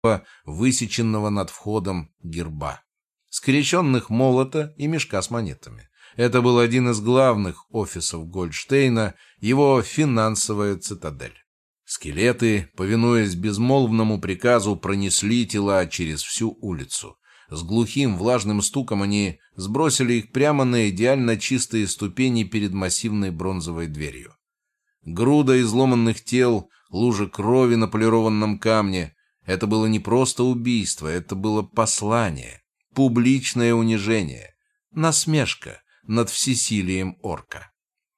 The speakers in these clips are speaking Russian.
высеченного над входом герба, скрещенных молота и мешка с монетами. Это был один из главных офисов Гольдштейна, его финансовая цитадель. Скелеты, повинуясь безмолвному приказу, пронесли тела через всю улицу. С глухим влажным стуком они сбросили их прямо на идеально чистые ступени перед массивной бронзовой дверью. Груда изломанных тел, лужа крови на полированном камне — это было не просто убийство, это было послание, публичное унижение, насмешка над всесилием орка.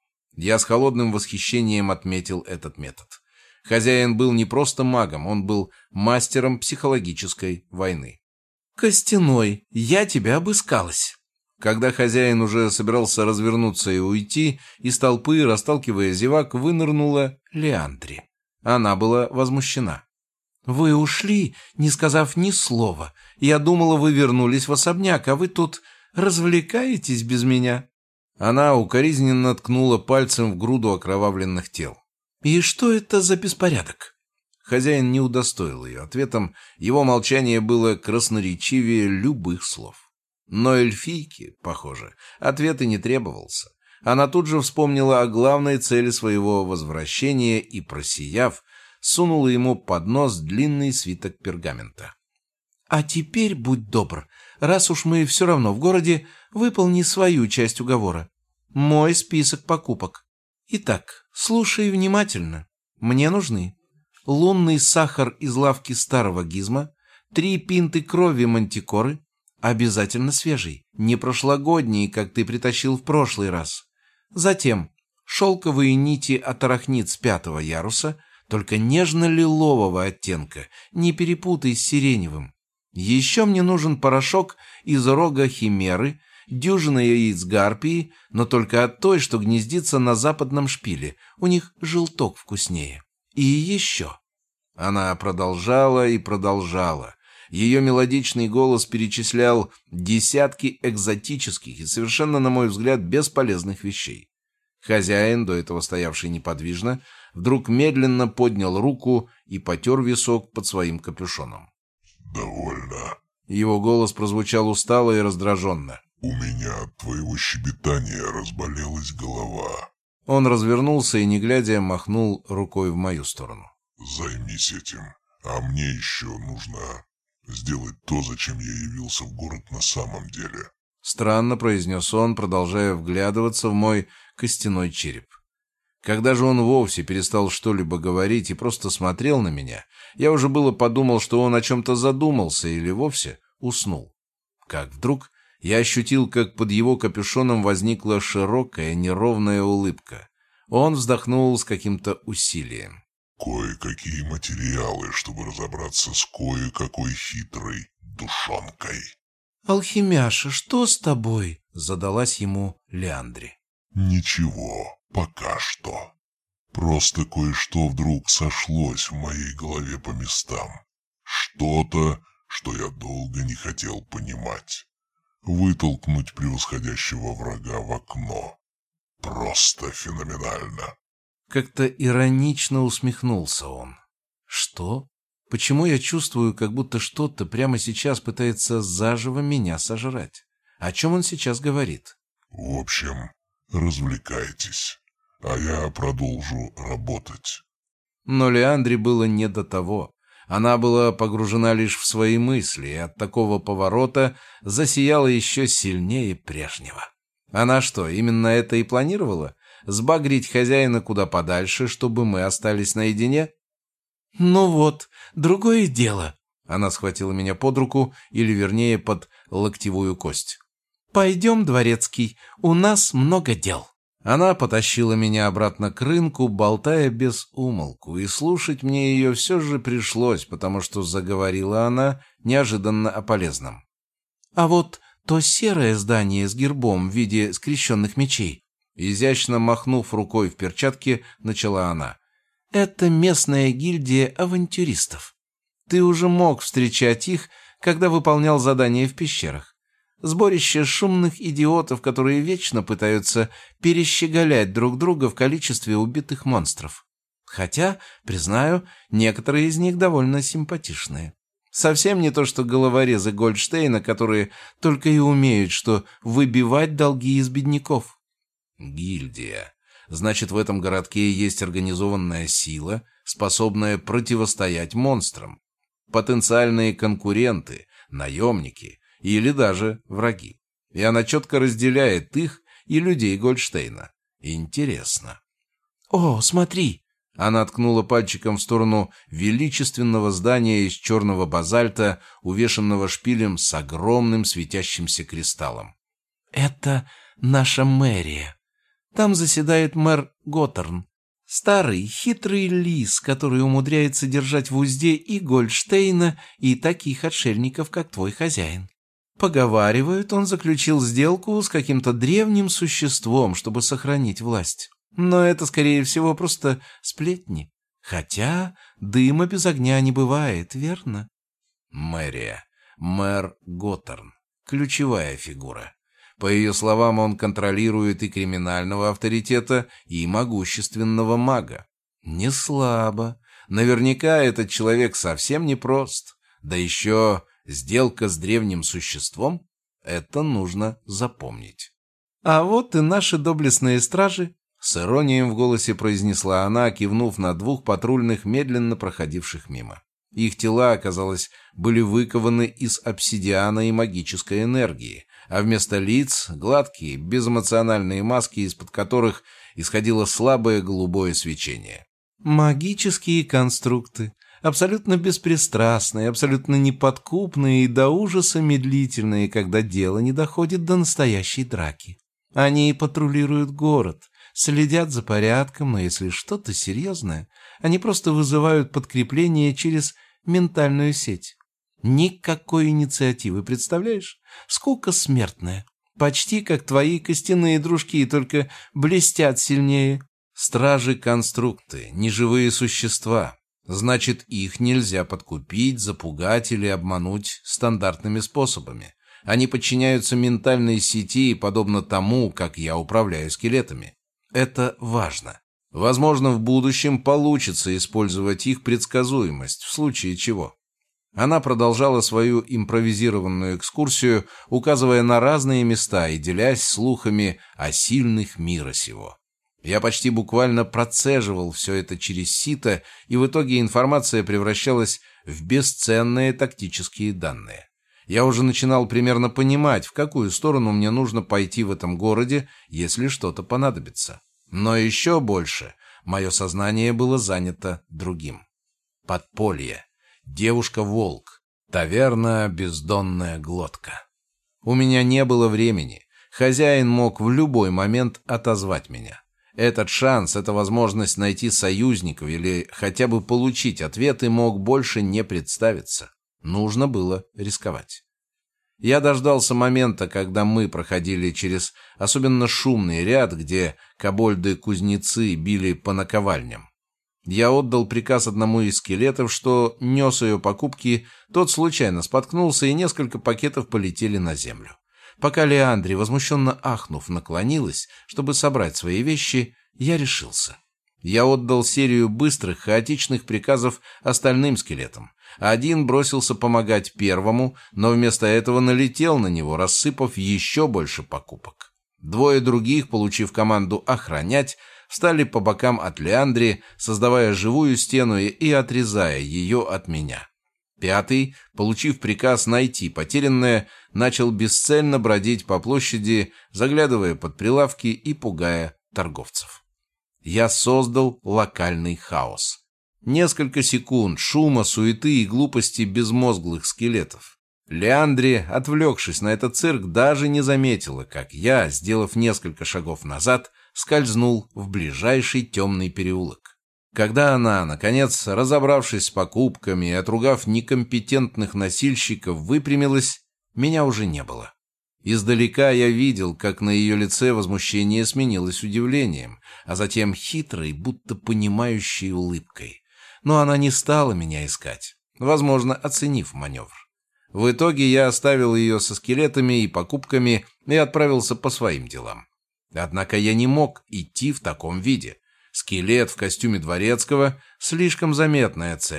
Я с холодным восхищением отметил этот метод. Хозяин был не просто магом, он был мастером психологической войны. «Костяной, я тебя обыскалась». Когда хозяин уже собирался развернуться и уйти, из толпы, расталкивая зевак, вынырнула Леандри. Она была возмущена. «Вы ушли, не сказав ни слова. Я думала, вы вернулись в особняк, а вы тут развлекаетесь без меня». Она укоризненно ткнула пальцем в груду окровавленных тел. «И что это за беспорядок?» Хозяин не удостоил ее ответом, его молчание было красноречивее любых слов. Но эльфийке, похоже, ответ и не требовался. Она тут же вспомнила о главной цели своего возвращения и, просияв, сунула ему под нос длинный свиток пергамента. «А теперь, будь добр, раз уж мы все равно в городе, выполни свою часть уговора. Мой список покупок. Итак, слушай внимательно. Мне нужны лунный сахар из лавки старого Гизма, 3 пинты крови мантикоры, обязательно свежий, не прошлогодний, как ты притащил в прошлый раз. Затем шелковые нити от арахнид с 5-го яруса, только нежно-лилового оттенка, не перепутай с сиреневым. Еще мне нужен порошок из рога химеры, дюжина яиц гарпии, но только от той, что гнездится на западном шпиле. У них желток вкуснее. И еще». Она продолжала и продолжала. Ее мелодичный голос перечислял десятки экзотических и совершенно, на мой взгляд, бесполезных вещей. Хозяин, до этого стоявший неподвижно, вдруг медленно поднял руку и потер висок под своим капюшоном. «Довольно». Его голос прозвучал устало и раздраженно. «У меня от твоего щебетания разболелась голова». Он развернулся и, не глядя, махнул рукой в мою сторону. «Займись этим, а мне еще нужно сделать то, зачем я явился в город на самом деле». Странно произнес он, продолжая вглядываться в мой костяной череп. Когда же он вовсе перестал что-либо говорить и просто смотрел на меня, я уже было подумал, что он о чем-то задумался или вовсе уснул. Как вдруг я ощутил, как под его капюшоном возникла широкая неровная улыбка. Он вздохнул с каким-то усилием. «Кое-какие материалы, чтобы разобраться с кое-какой хитрой душонкой». «Алхимяша, что с тобой?» — задалась ему Леандри. «Ничего, пока что. Просто кое-что вдруг сошлось в моей голове по местам. Что-то, что я долго не хотел понимать. Вытолкнуть превосходящего врага в окно. Просто феноменально». Как-то иронично усмехнулся он. «Что? Почему я чувствую, как будто что-то прямо сейчас пытается заживо меня сожрать? О чем он сейчас говорит?» «В общем, развлекайтесь, а я продолжу работать». Но Леандре было не до того. Она была погружена лишь в свои мысли, и от такого поворота засияла еще сильнее прежнего. Она что, именно это и планировала? Сбагрить хозяина куда подальше, чтобы мы остались наедине? «Ну вот, другое дело». Она схватила меня под руку, или вернее под локтевую кость. «Пойдем, дворецкий, у нас много дел». Она потащила меня обратно к рынку, болтая без умолку, и слушать мне ее все же пришлось, потому что заговорила она неожиданно о полезном. «А вот то серое здание с гербом в виде скрещенных мечей», изящно махнув рукой в перчатке, начала она. «Это местная гильдия авантюристов. Ты уже мог встречать их, когда выполнял задания в пещерах. Сборище шумных идиотов, которые вечно пытаются перещеголять друг друга в количестве убитых монстров. Хотя, признаю, некоторые из них довольно симпатичные. Совсем не то, что головорезы Гольдштейна, которые только и умеют, что выбивать долги из бедняков. Гильдия. Значит, в этом городке есть организованная сила, способная противостоять монстрам. Потенциальные конкуренты, наемники или даже враги. И она четко разделяет их и людей Гольдштейна. Интересно. «О, смотри!» Она ткнула пальчиком в сторону величественного здания из черного базальта, увешанного шпилем с огромным светящимся кристаллом. «Это наша мэрия. Там заседает мэр Готтерн. Старый, хитрый лис, который умудряется держать в узде и Гольдштейна, и таких отшельников, как твой хозяин. Поговаривают, он заключил сделку с каким-то древним существом, чтобы сохранить власть. Но это, скорее всего, просто сплетни. Хотя дыма без огня не бывает, верно?» Мэрия. Мэр Готтерн. Ключевая фигура. По ее словам, он контролирует и криминального авторитета, и могущественного мага. Не слабо. Наверняка этот человек совсем непрост. Да еще сделка с древним существом. Это нужно запомнить. «А вот и наши доблестные стражи», — с иронией в голосе произнесла она, кивнув на 2 патрульных, медленно проходивших мимо. Их тела, казалось, были выкованы из обсидиана и магической энергии, а вместо лиц — гладкие, безэмоциональные маски, из-под которых исходило слабое голубое свечение. «Магические конструкты, абсолютно беспристрастные, абсолютно неподкупные и до ужаса медлительные, когда дело не доходит до настоящей драки. Они патрулируют город, следят за порядком, но если что-то серьезное, они просто вызывают подкрепление через ментальную сеть. Никакой инициативы, представляешь? Скука смертная. Почти как твои костяные дружки, только блестят сильнее. Стражи-конструкты, неживые существа. Значит, их нельзя подкупить, запугать или обмануть стандартными способами. Они подчиняются ментальной сети, подобно тому, как я управляю скелетами. Это важно. Возможно, в будущем получится использовать их предсказуемость, в случае чего. Она продолжала свою импровизированную экскурсию, указывая на разные места и делясь слухами о сильных мира сего. Я почти буквально процеживал все это через сито, и в итоге информация превращалась в бесценные тактические данные. Я уже начинал примерно понимать, в какую сторону мне нужно пойти в этом городе, если что-то понадобится. Но еще больше мое сознание было занято другим. Подполье. Девушка-волк. Таверна «Бездонная глотка». У меня не было времени. Хозяин мог в любой момент отозвать меня. Этот шанс, эта возможность найти союзников или хотя бы получить ответы мог больше не представиться. Нужно было рисковать. Я дождался момента, когда мы проходили через особенно шумный ряд, где кобольды-кузнецы били по наковальням. Я отдал приказ одному из скелетов, что нес ее покупки, тот случайно споткнулся, и несколько пакетов полетели на землю. Пока Леандри, возмущенно ахнув, наклонилась, чтобы собрать свои вещи, я решился. Я отдал серию быстрых, хаотичных приказов остальным скелетам. Один бросился помогать первому, но вместо этого налетел на него, рассыпав еще больше покупок. 2 других, получив команду охранять, встали по бокам от Леандри, создавая живую стену и отрезая ее от меня. 5, получив приказ найти потерянное, начал бесцельно бродить по площади, заглядывая под прилавки и пугая торговцев. Я создал локальный хаос. Несколько секунд шума, суеты и глупости безмозглых скелетов. Леандри, отвлекшись на этот цирк, даже не заметила, как я, сделав несколько шагов назад, скользнул в ближайший темный переулок. Когда она, наконец, разобравшись с покупками и отругав некомпетентных носильщиков, выпрямилась, меня уже не было. Издалека я видел, как на ее лице возмущение сменилось удивлением, а затем хитрой, будто понимающей улыбкой. Но она не стала меня искать, возможно, оценив маневр. В итоге я оставил ее со скелетами и покупками и отправился по своим делам. Однако я не мог идти в таком виде. Скелет в костюме дворецкого — слишком заметная цель.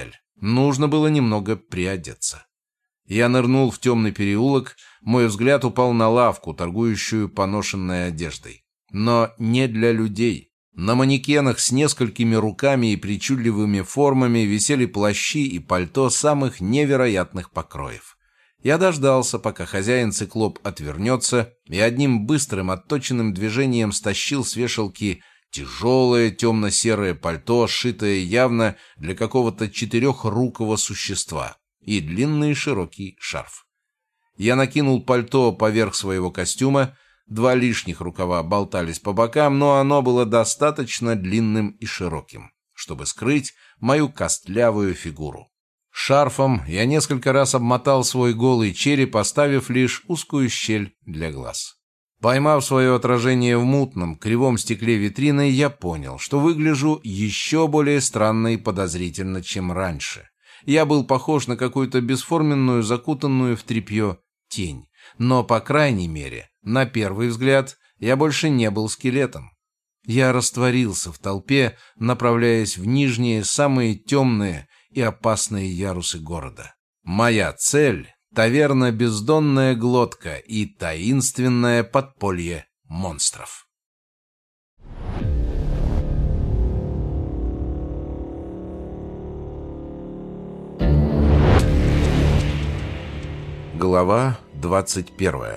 Нужно было немного приодеться. Я нырнул в темный переулок, мой взгляд упал на лавку, торгующую поношенной одеждой. Но не для людей. На манекенах с несколькими руками и причудливыми формами висели плащи и пальто самых невероятных покроев. Я дождался, пока хозяин-циклоп отвернется, и одним быстрым отточенным движением стащил с вешалки тяжелое темно-серое пальто, сшитое явно для какого-то четырехрукого существа, и длинный широкий шарф. Я накинул пальто поверх своего костюма, 2 лишних рукава болтались по бокам, но оно было достаточно длинным и широким, чтобы скрыть мою костлявую фигуру. Шарфом я несколько раз обмотал свой голый череп, оставив лишь узкую щель для глаз. Поймав свое отражение в мутном, кривом стекле витрины, я понял, что выгляжу еще более странно и подозрительно, чем раньше. Я был похож на какую-то бесформенную, закутанную в тряпье тень. Но, по крайней мере, на первый взгляд, я больше не был скелетом. Я растворился в толпе, направляясь в нижние, самые темные и опасные ярусы города. Моя цель — таверна «Бездонная глотка» и таинственное подполье монстров. Глава 21.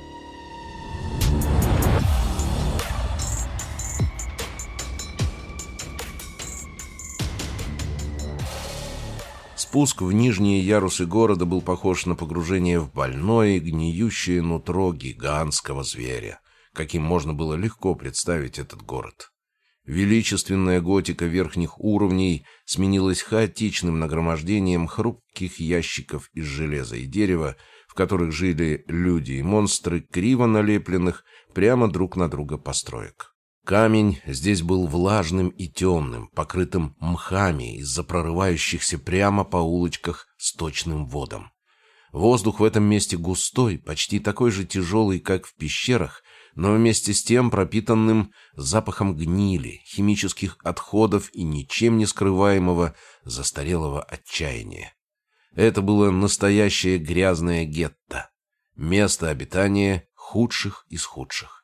Спуск в нижние ярусы города был похож на погружение в больное и гниющее нутро гигантского зверя, каким можно было легко представить этот город. Величественная готика верхних уровней сменилась хаотичным нагромождением хрупких ящиков из железа и дерева, в которых жили люди и монстры, криво налепленных прямо друг на друга построек. Камень здесь был влажным и темным, покрытым мхами из-за прорывающихся прямо по улочках сточным водом. Воздух в этом месте густой, почти такой же тяжелый, как в пещерах, но вместе с тем пропитанным запахом гнили, химических отходов и ничем не скрываемого застарелого отчаяния. Это было настоящее грязное гетто, место обитания худших из худших.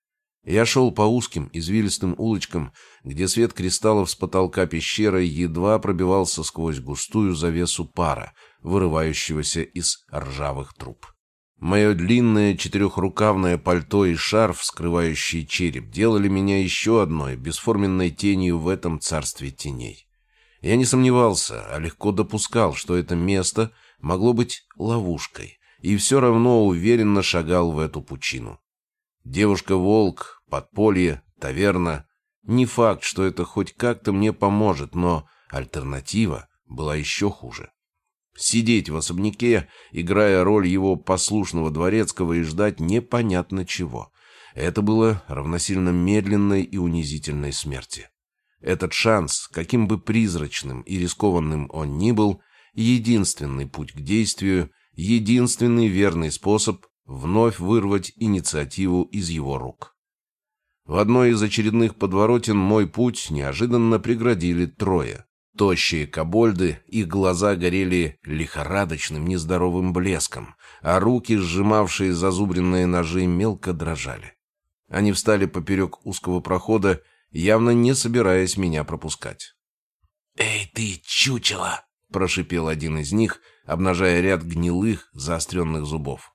Я шел по узким извилистым улочкам, где свет кристаллов с потолка пещеры едва пробивался сквозь густую завесу пара, вырывающегося из ржавых труб. Мое длинное четырехрукавное пальто и шарф, скрывающий череп, делали меня еще одной бесформенной тенью в этом царстве теней. Я не сомневался, а легко допускал, что это место могло быть ловушкой, и все равно уверенно шагал в эту пучину. Девушка-волк, подполье, таверна. Не факт, что это хоть как-то мне поможет, но альтернатива была еще хуже. Сидеть в особняке, играя роль его послушного дворецкого, и ждать непонятно чего. Это было равносильно медленной и унизительной смерти. Этот шанс, каким бы призрачным и рискованным он ни был, единственный путь к действию, единственный верный способ вновь вырвать инициативу из его рук. В одной из очередных подворотен мой путь неожиданно преградили 3. Тощие кобольды, их глаза горели лихорадочным нездоровым блеском, а руки, сжимавшие зазубренные ножи, мелко дрожали. Они встали поперек узкого прохода, явно не собираясь меня пропускать. «Эй ты, чучело!» — прошипел один из них, обнажая ряд гнилых, заостренных зубов.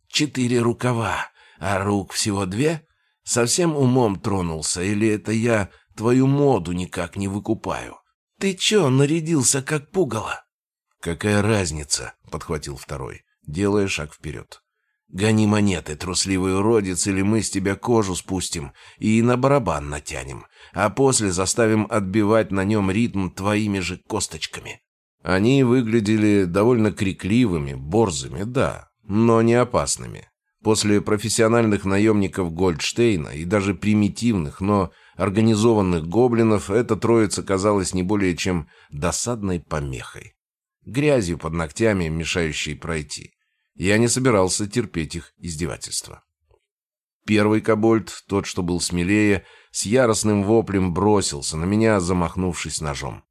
4 рукава, а рук всего 2? Совсем умом тронулся, или это я твою моду никак не выкупаю? Ты чё, нарядился как пугало? Какая разница, подхватил второй, делая шаг вперед. Гони монеты, трусливый уродец, или мы с тебя кожу спустим и на барабан натянем, а после заставим отбивать на нем ритм твоими же косточками. Они выглядели довольно крикливыми, борзыми, да, но не опасными. После профессиональных наемников Гольдштейна и даже примитивных, но организованных гоблинов эта троица казалась не более чем досадной помехой. Грязью под ногтями, мешающей пройти. Я не собирался терпеть их издевательства. Первый кобольд, тот, что был смелее, с яростным воплем бросился на меня, замахнувшись ножом.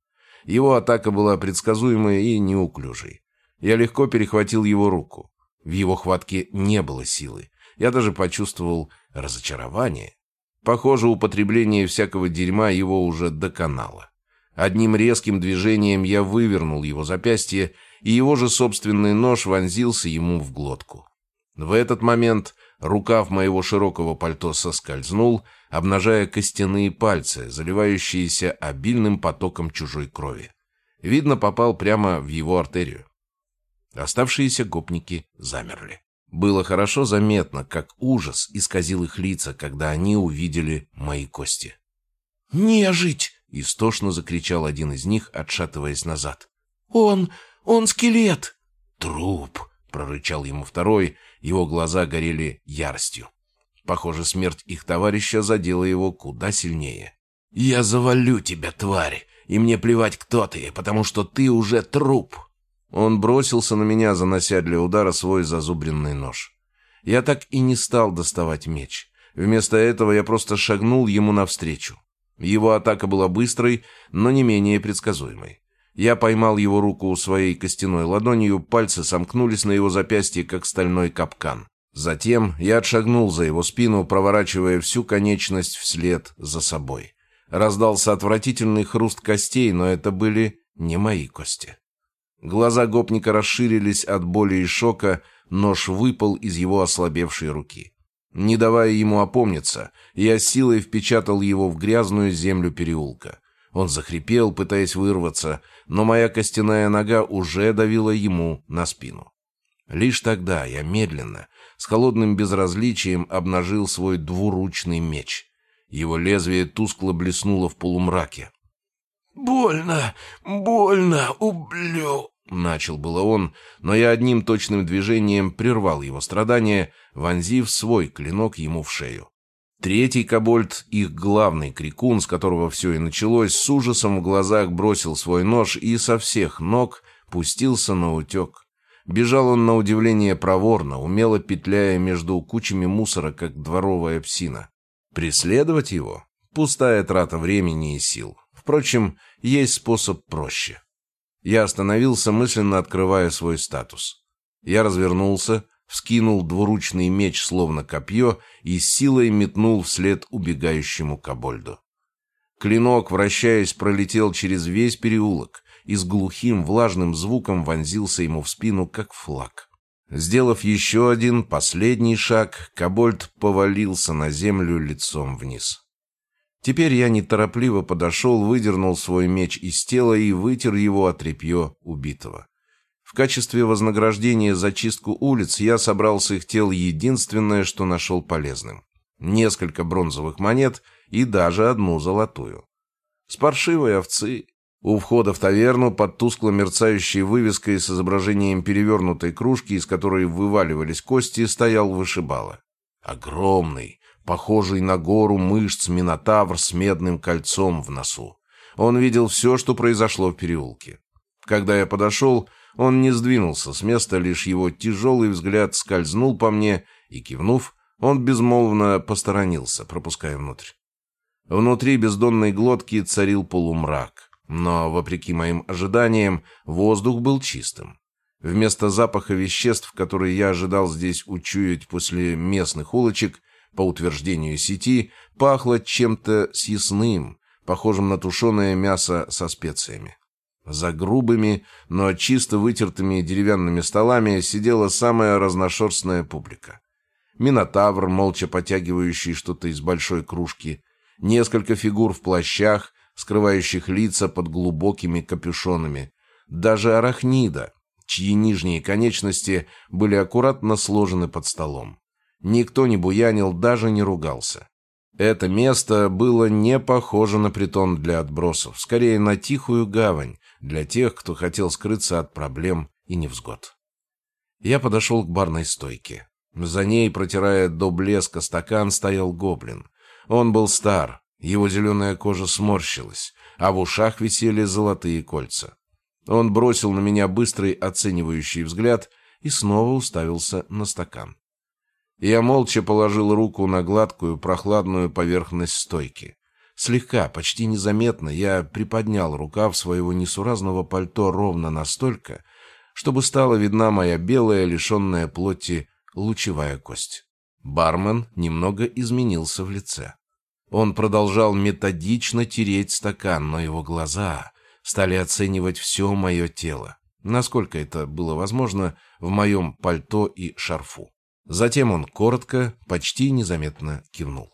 Его атака была предсказуемой и неуклюжей. Я легко перехватил его руку. В его хватке не было силы. Я даже почувствовал разочарование. Похоже, употребление всякого дерьма его уже доконало. Одним резким движением я вывернул его запястье, и его же собственный нож вонзился ему в глотку. В этот момент рукав моего широкого пальто соскользнул, обнажая костяные пальцы, заливающиеся обильным потоком чужой крови. Видно, попал прямо в его артерию. Оставшиеся гопники замерли. Было хорошо заметно, как ужас исказил их лица, когда они увидели мои кости. «Нежить!» — истошно закричал один из них, отшатываясь назад. Он скелет!» «Труп!» — прорычал ему второй, его глаза горели яростью. Похоже, смерть их товарища задела его куда сильнее. «Я завалю тебя, тварь, и мне плевать, кто ты, потому что ты уже труп!» Он бросился на меня, занося для удара свой зазубренный нож. Я так и не стал доставать меч. Вместо этого я просто шагнул ему навстречу. Его атака была быстрой, но не менее предсказуемой. Я поймал его руку своей костяной ладонью, пальцы сомкнулись на его запястье, как стальной капкан. Затем я отшагнул за его спину, проворачивая всю конечность вслед за собой. Раздался отвратительный хруст костей, но это были не мои кости. Глаза гопника расширились от боли и шока, нож выпал из его ослабевшей руки. Не давая ему опомниться, я силой впечатал его в грязную землю переулка. Он захрипел, пытаясь вырваться, но моя костяная нога уже давила ему на спину. Лишь тогда я медленно, с холодным безразличием обнажил свой двуручный меч. Его лезвие тускло блеснуло в полумраке. «Больно, ублю!» — начал было он, но я одним точным движением прервал его страдания, вонзив свой клинок ему в шею. Третий кобольд, их главный крикун, с которого все и началось, с ужасом в глазах бросил свой нож и со всех ног пустился наутек. Бежал он на удивление проворно, умело петляя между кучами мусора, как дворовая псина. Преследовать его — пустая трата времени и сил. Впрочем, есть способ проще. Я остановился, мысленно открывая свой статус. Я развернулся, вскинул двуручный меч, словно копье, и с силой метнул вслед убегающему кобольду. Клинок, вращаясь, пролетел через весь переулок и с глухим влажным звуком вонзился ему в спину, как флаг. Сделав еще один, последний шаг, кобольд повалился на землю лицом вниз. Теперь я неторопливо подошел, выдернул свой меч из тела и вытер его о тряпье убитого. В качестве вознаграждения за чистку улиц я собрал с их тел единственное, что нашел полезным. Несколько бронзовых монет и даже одну золотую. С паршивой овцы. У входа в таверну под тускло мерцающей вывеской с изображением перевернутой кружки, из которой вываливались кости, стоял вышибала. Огромный, похожий на гору мышц минотавр с медным кольцом в носу. Он видел все, что произошло в переулке. Когда я подошел, он не сдвинулся с места, лишь его тяжелый взгляд скользнул по мне, и, кивнув, он безмолвно посторонился, пропуская внутрь. Внутри бездонной глотки царил полумрак, но, вопреки моим ожиданиям, воздух был чистым. Вместо запаха веществ, которые я ожидал здесь учуять после местных улочек, по утверждению сети, пахло чем-то съестным, похожим на тушеное мясо со специями. За грубыми, но чисто вытертыми деревянными столами сидела самая разношерстная публика. Минотавр, молча потягивающий что-то из большой кружки, несколько фигур в плащах, скрывающих лица под глубокими капюшонами, даже арахнида, чьи нижние конечности были аккуратно сложены под столом. Никто не буянил, даже не ругался. Это место было не похоже на притон для отбросов, скорее на тихую гавань для тех, кто хотел скрыться от проблем и невзгод. Я подошел к барной стойке. За ней, протирая до блеска стакан, стоял гоблин. Он был стар, его зеленая кожа сморщилась, а в ушах висели золотые кольца. Он бросил на меня быстрый оценивающий взгляд и снова уставился на стакан. Я молча положил руку на гладкую прохладную поверхность стойки. Слегка, почти незаметно, я приподнял рукав своего несуразного пальто ровно настолько, чтобы стала видна моя белая, лишенная плоти, лучевая кость. Бармен немного изменился в лице. Он продолжал методично тереть стакан, но его глаза стали оценивать все мое тело, насколько это было возможно в моем пальто и шарфу. Затем он коротко, почти незаметно кивнул.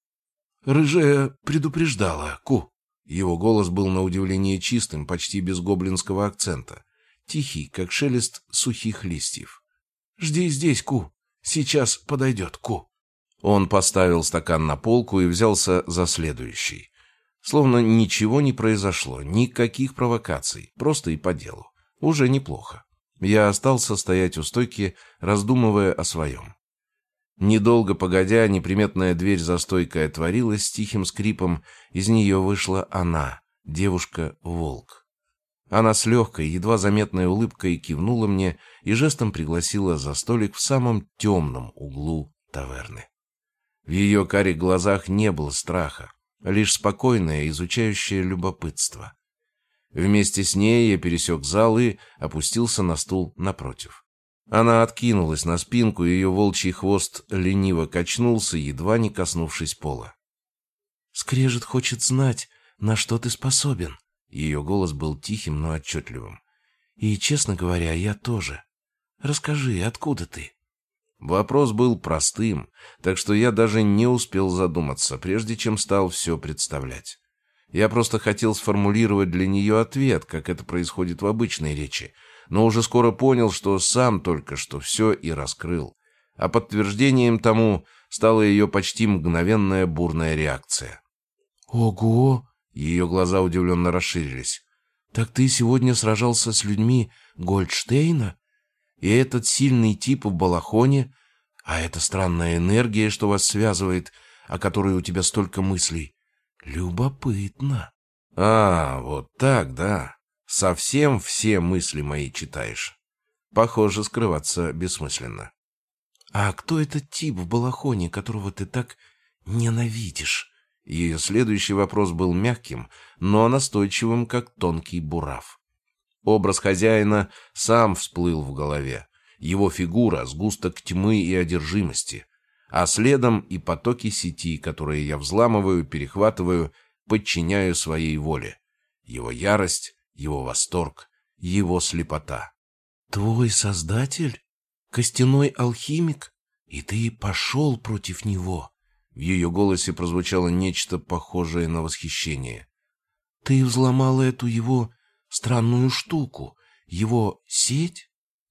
«Рыжая предупреждала, Ку». Его голос был на удивление чистым, почти без гоблинского акцента. Тихий, как шелест сухих листьев. «Жди здесь, Ку. Сейчас подойдет, Ку». Он поставил стакан на полку и взялся за следующий. Словно ничего не произошло, никаких провокаций, просто и по делу. Уже неплохо. Я остался стоять у стойки, раздумывая о своем. Недолго погодя, неприметная дверь за стойкой отворилась с тихим скрипом, из нее вышла она, девушка-волк. Она с легкой, едва заметной улыбкой кивнула мне и жестом пригласила за столик в самом темном углу таверны. В ее карих глазах не было страха, лишь спокойное, изучающее любопытство. Вместе с ней я пересек зал и опустился на стул напротив. Она откинулась на спинку, и ее волчий хвост лениво качнулся, едва не коснувшись пола. «Скрежет хочет знать, на что ты способен». Ее голос был тихим, но отчетливым. «И, честно говоря, я тоже. Расскажи, откуда ты?» Вопрос был простым, так что я даже не успел задуматься, прежде чем стал все представлять. Я просто хотел сформулировать для нее ответ, как это происходит в обычной речи, но уже скоро понял, что сам только что все и раскрыл. А подтверждением тому стала ее почти мгновенная бурная реакция. «Ого!» — ее глаза удивленно расширились. «Так ты сегодня сражался с людьми Гольдштейна? И этот сильный тип в балахоне? А эта странная энергия, что вас связывает, о которой у тебя столько мыслей? Любопытно». «А, вот так, да. Совсем все мысли мои читаешь. Похоже, скрываться бессмысленно». «А кто этот тип в балахоне, которого ты так ненавидишь?» Ее следующий вопрос был мягким, но настойчивым, как тонкий бурав. Образ хозяина сам всплыл в голове. Его фигура — сгусток тьмы и одержимости, а следом и потоки сети, которые я взламываю, перехватываю, подчиняю своей воле. Его ярость, его восторг, его слепота. «Твой создатель? Костяной алхимик? И ты пошел против него?» В ее голосе прозвучало нечто похожее на восхищение. «Ты взломал эту его странную штуку, его сеть?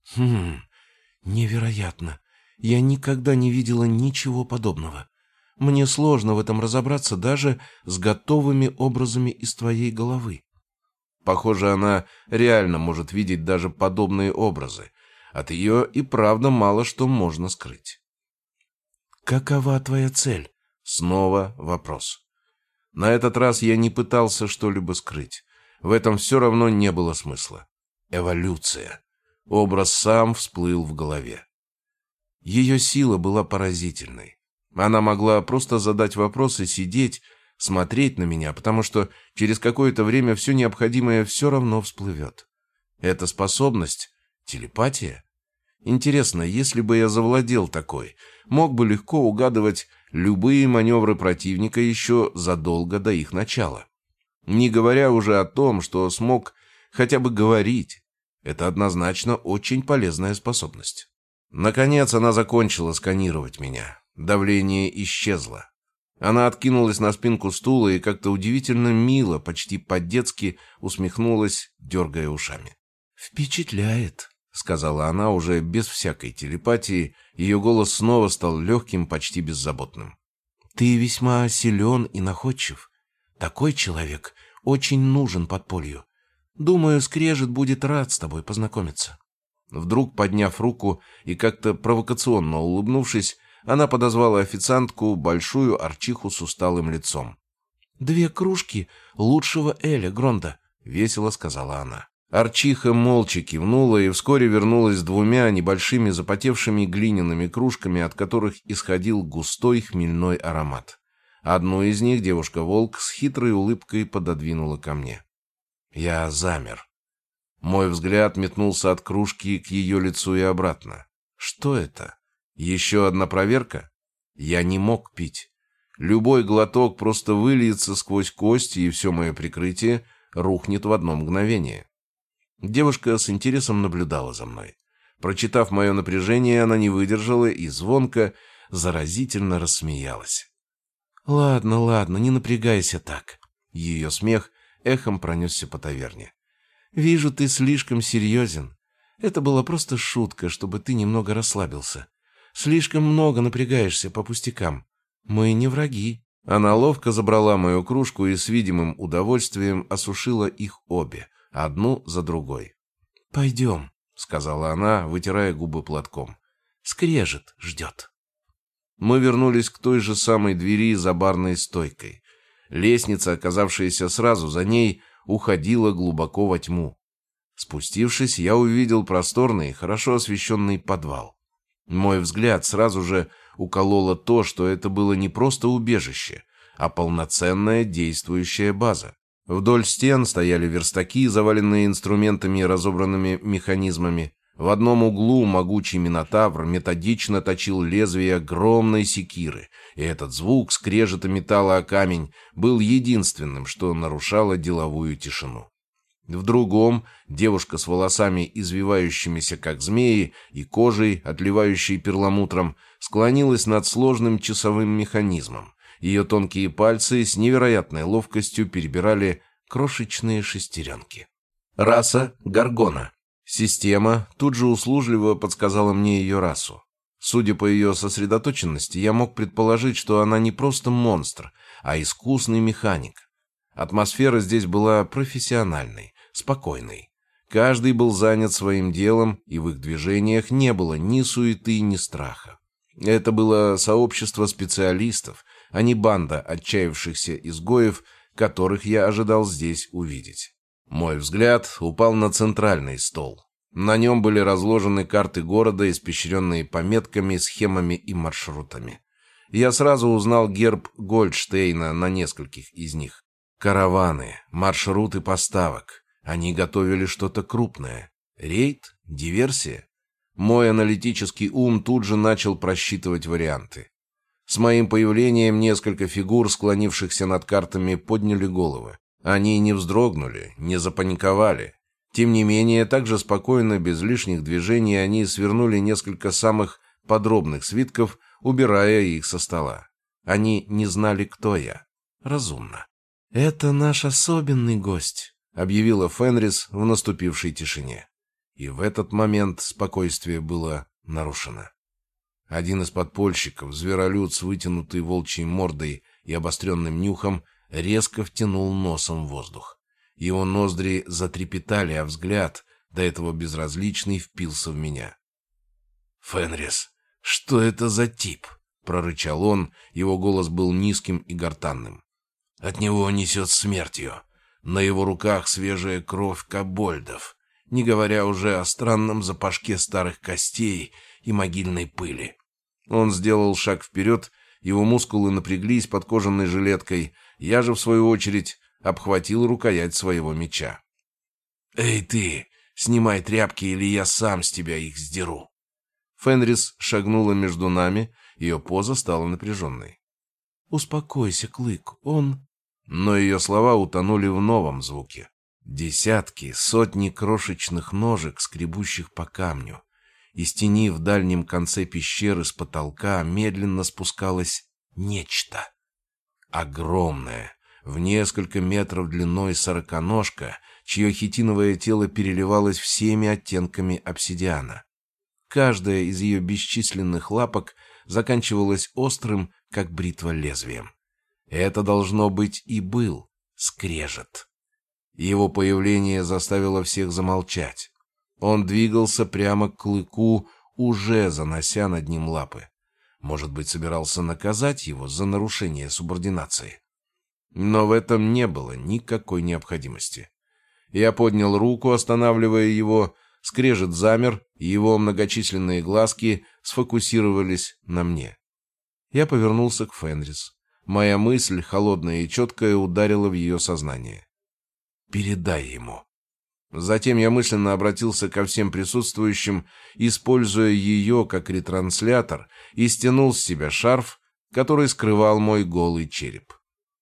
Невероятно. Я никогда не видела ничего подобного. Мне сложно в этом разобраться даже с готовыми образами из твоей головы». Похоже, она реально может видеть даже подобные образы. От ее и правда мало что можно скрыть. «Какова твоя цель?» Снова вопрос. На этот раз я не пытался что-либо скрыть. В этом все равно не было смысла. Эволюция. Образ сам всплыл в голове. Ее сила была поразительной. Она могла просто задать вопрос и сидеть, смотреть на меня, потому что через какое-то время все необходимое все равно всплывет. Эта способность — телепатия. Интересно, если бы я завладел такой, мог бы легко угадывать любые маневры противника еще задолго до их начала. Не говоря уже о том, что смог хотя бы говорить. Это однозначно очень полезная способность. Наконец она закончила сканировать меня. Давление исчезло. Она откинулась на спинку стула и как-то удивительно мило, почти по-детски усмехнулась, дергая ушами. «Впечатляет», — сказала она уже без всякой телепатии. Ее голос снова стал легким, почти беззаботным. «Ты весьма силен и находчив. Такой человек очень нужен подполью. Думаю, Скрежет будет рад с тобой познакомиться». Вдруг, подняв руку и как-то провокационно улыбнувшись, она подозвала официантку, большую арчиху с усталым лицом. «2 кружки лучшего эля, Гронда», — весело сказала она. Арчиха молча кивнула и вскоре вернулась с 2 небольшими запотевшими глиняными кружками, от которых исходил густой хмельной аромат. Одну из них девушка-волк с хитрой улыбкой пододвинула ко мне. Я замер. Мой взгляд метнулся от кружки к ее лицу и обратно. Что это? Еще одна проверка? Я не мог пить. Любой глоток просто выльется сквозь кости, и все мое прикрытие рухнет в одно мгновение. Девушка с интересом наблюдала за мной. Прочитав мое напряжение, она не выдержала и звонко, заразительно рассмеялась. «Ладно, ладно, не напрягайся так». Ее смех эхом пронесся по таверне. «Вижу, ты слишком серьезен. Это была просто шутка, чтобы ты немного расслабился. Слишком много напрягаешься по пустякам. Мы не враги». Она ловко забрала мою кружку и с видимым удовольствием осушила их обе, одну за другой. «Пойдем», — сказала она, вытирая губы платком. «Скрежет ждет». Мы вернулись к той же самой двери за барной стойкой. Лестница, оказавшаяся сразу за ней, уходила глубоко во тьму. Спустившись, я увидел просторный, хорошо освещенный подвал. Мой взгляд сразу же укололо то, что это было не просто убежище, а полноценная действующая база. Вдоль стен стояли верстаки, заваленные инструментами и разобранными механизмами. В одном углу могучий минотавр методично точил лезвие огромной секиры, и этот звук скрежета металла о камень был единственным, что нарушало деловую тишину. В другом девушка с волосами, извивающимися как змеи, и кожей, отливающей перламутром, склонилась над сложным часовым механизмом. Ее тонкие пальцы с невероятной ловкостью перебирали крошечные шестеренки. Раса — Гаргона. Система тут же услужливо подсказала мне ее расу. Судя по ее сосредоточенности, я мог предположить, что она не просто монстр, а искусный механик. Атмосфера здесь была профессиональной, спокойной. Каждый был занят своим делом, и в их движениях не было ни суеты, ни страха. Это было сообщество специалистов, а не банда отчаявшихся изгоев, которых я ожидал здесь увидеть. Мой взгляд упал на центральный стол. На нем были разложены карты города, испещренные пометками, схемами и маршрутами. Я сразу узнал герб Гольдштейна на нескольких из них. Караваны, маршруты поставок. Они готовили что-то крупное. Рейд? Диверсия? Мой аналитический ум тут же начал просчитывать варианты. С моим появлением несколько фигур, склонившихся над картами, подняли головы. Они не вздрогнули, не запаниковали. Тем не менее, также спокойно, без лишних движений, они свернули несколько самых подробных свитков, убирая их со стола. Они не знали, кто я. Разумно. «Это наш особенный гость», — объявила Фенрис в наступившей тишине. И в этот момент спокойствие было нарушено. Один из подпольщиков, зверолюд с вытянутой волчьей мордой и обостренным нюхом, резко втянул носом воздух. Его ноздри затрепетали, а взгляд, до этого безразличный, впился в меня. «Фенрис, что это за тип?» — прорычал он, его голос был низким и гортанным. «От него несет смертью. На его руках свежая кровь кобольдов, не говоря уже о странном запашке старых костей и могильной пыли». Он сделал шаг вперед, его мускулы напряглись под кожаной жилеткой, я же, в свою очередь, обхватил рукоять своего меча. «Эй ты, снимай тряпки, или я сам с тебя их сдеру!» Фенрис шагнула между нами, ее поза стала напряженной. «Успокойся, Клык, он...» Но ее слова утонули в новом звуке. Десятки, сотни крошечных ножек, скребущих по камню. Из тени в дальнем конце пещеры с потолка медленно спускалось нечто. Огромное, в несколько метров длиной сороконожка, чье хитиновое тело переливалось всеми оттенками обсидиана. Каждая из ее бесчисленных лапок заканчивалась острым, как бритва, лезвием. Это, должно быть, и был скрежет. Его появление заставило всех замолчать. Он двигался прямо к Клыку, уже занося над ним лапы. Может быть, собирался наказать его за нарушение субординации. Но в этом не было никакой необходимости. Я поднял руку, останавливая его, скрежет замер, и его многочисленные глазки сфокусировались на мне. Я повернулся к Фенрис. Моя мысль, холодная и четкая, ударила в ее сознание. «Передай ему». Затем я мысленно обратился ко всем присутствующим, используя ее как ретранслятор, и стянул с себя шарф, который скрывал мой голый череп.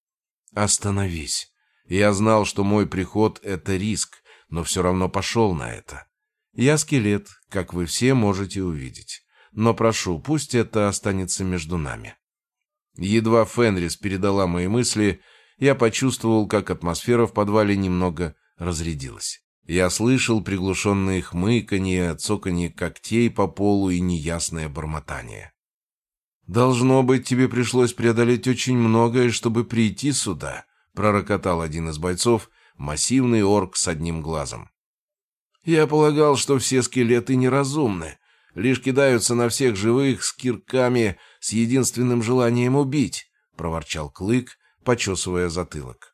«Остановись. Я знал, что мой приход — это риск, но все равно пошел на это. Я скелет, как вы все можете увидеть. Но прошу, пусть это останется между нами». Едва Фенрис передала мои мысли, я почувствовал, как атмосфера в подвале немного разрядилась. Я слышал приглушенные хмыканье, цоканье когтей по полу и неясное бормотание. «Должно быть, тебе пришлось преодолеть очень многое, чтобы прийти сюда», — пророкотал один из бойцов, массивный орк с одним глазом. «Я полагал, что все скелеты неразумны, лишь кидаются на всех живых с кирками с единственным желанием убить», — проворчал Клык, почесывая затылок.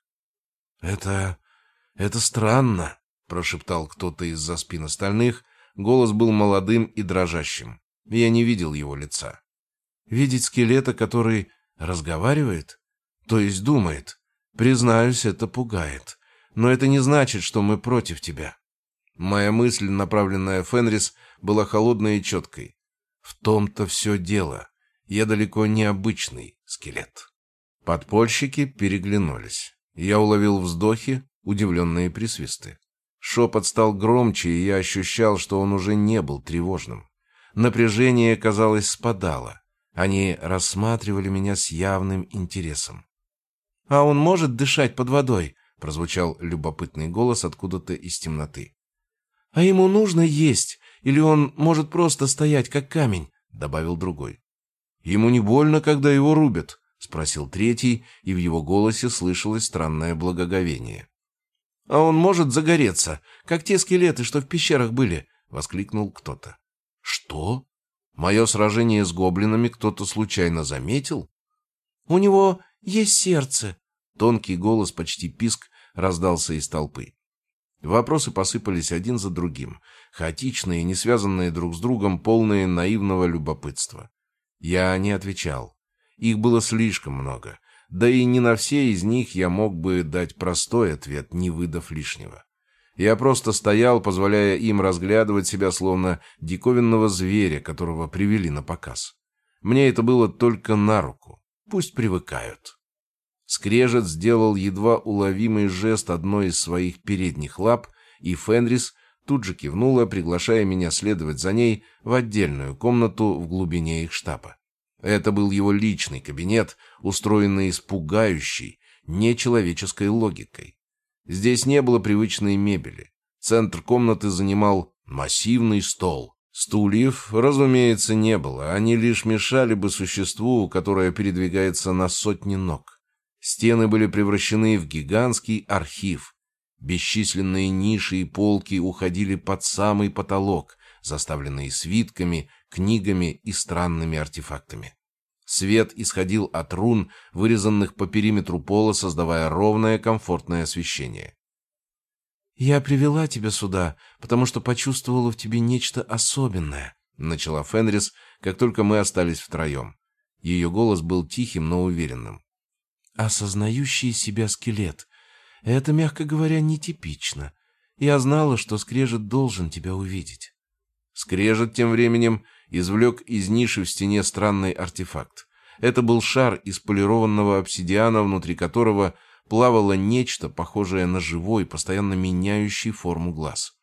«Это странно», — прошептал кто-то из-за спин остальных. Голос был молодым и дрожащим. Я не видел его лица. «Видеть скелета, который разговаривает? То есть думает? Признаюсь, это пугает. Но это не значит, что мы против тебя». Моя мысль, направленная Фенрис, была холодной и четкой. В том-то все дело. Я далеко не обычный скелет. Подпольщики переглянулись. Я уловил вздохи, удивленные присвисты. Шепот стал громче, и я ощущал, что он уже не был тревожным. Напряжение, казалось, спадало. Они рассматривали меня с явным интересом. «А он может дышать под водой?» — прозвучал любопытный голос откуда-то из темноты. «А ему нужно есть, или он может просто стоять, как камень?» — добавил другой. «Ему не больно, когда его рубят?» — спросил третий, и в его голосе слышалось странное благоговение. «А он может загореться, как те скелеты, что в пещерах были?» — воскликнул кто-то. «Что? Мое сражение с гоблинами кто-то случайно заметил?» «У него есть сердце!» — тонкий голос, почти писк, раздался из толпы. Вопросы посыпались один за другим, хаотичные, не связанные друг с другом, полные наивного любопытства. Я не отвечал. Их было слишком много. Да и не на все из них я мог бы дать простой ответ, не выдав лишнего. Я просто стоял, позволяя им разглядывать себя словно диковинного зверя, которого привели на показ. Мне это было только на руку. Пусть привыкают. Скрежет сделал едва уловимый жест одной из своих передних лап, и Фенрис тут же кивнула, приглашая меня следовать за ней в отдельную комнату в глубине их штаба. Это был его личный кабинет, устроенный с пугающей, нечеловеческой логикой. Здесь не было привычной мебели. Центр комнаты занимал массивный стол. Стульев, разумеется, не было, они лишь мешали бы существу, которое передвигается на сотни ног. Стены были превращены в гигантский архив. Бесчисленные ниши и полки уходили под самый потолок, заставленные свитками, книгами и странными артефактами. Свет исходил от рун, вырезанных по периметру пола, создавая ровное, комфортное освещение. «Я привела тебя сюда, потому что почувствовала в тебе нечто особенное», — начала Фенрис, как только мы остались втроем. Ее голос был тихим, но уверенным. «Осознающий себя скелет. Это, мягко говоря, нетипично. Я знала, что Скрежет должен тебя увидеть». Скрежет тем временем извлек из ниши в стене странный артефакт. Это был шар из полированного обсидиана, внутри которого плавало нечто, похожее на живой, постоянно меняющий форму глаз.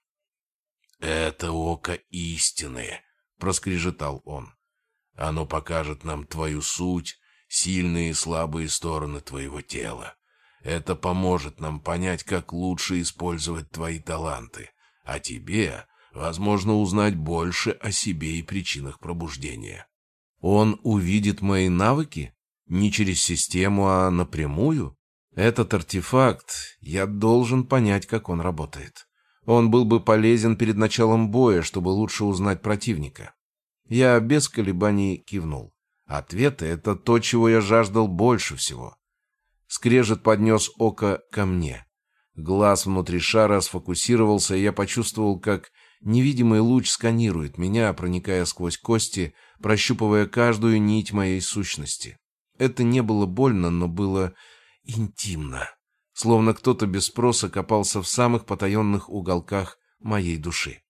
«Это око истины», — проскрежетал он. «Оно покажет нам твою суть, сильные и слабые стороны твоего тела. Это поможет нам понять, как лучше использовать твои таланты, а тебе, возможно, узнать больше о себе и причинах пробуждения». «Он увидит мои навыки? Не через систему, а напрямую? Этот артефакт, я должен понять, как он работает. Он был бы полезен перед началом боя, чтобы лучше узнать противника». Я без колебаний кивнул. Ответы — это то, чего я жаждал больше всего. Скрежет поднес око ко мне. Глаз внутри шара сфокусировался, и я почувствовал, как невидимый луч сканирует меня, проникая сквозь кости, прощупывая каждую нить моей сущности. Это не было больно, но было интимно. Словно кто-то без спроса копался в самых потаенных уголках моей души.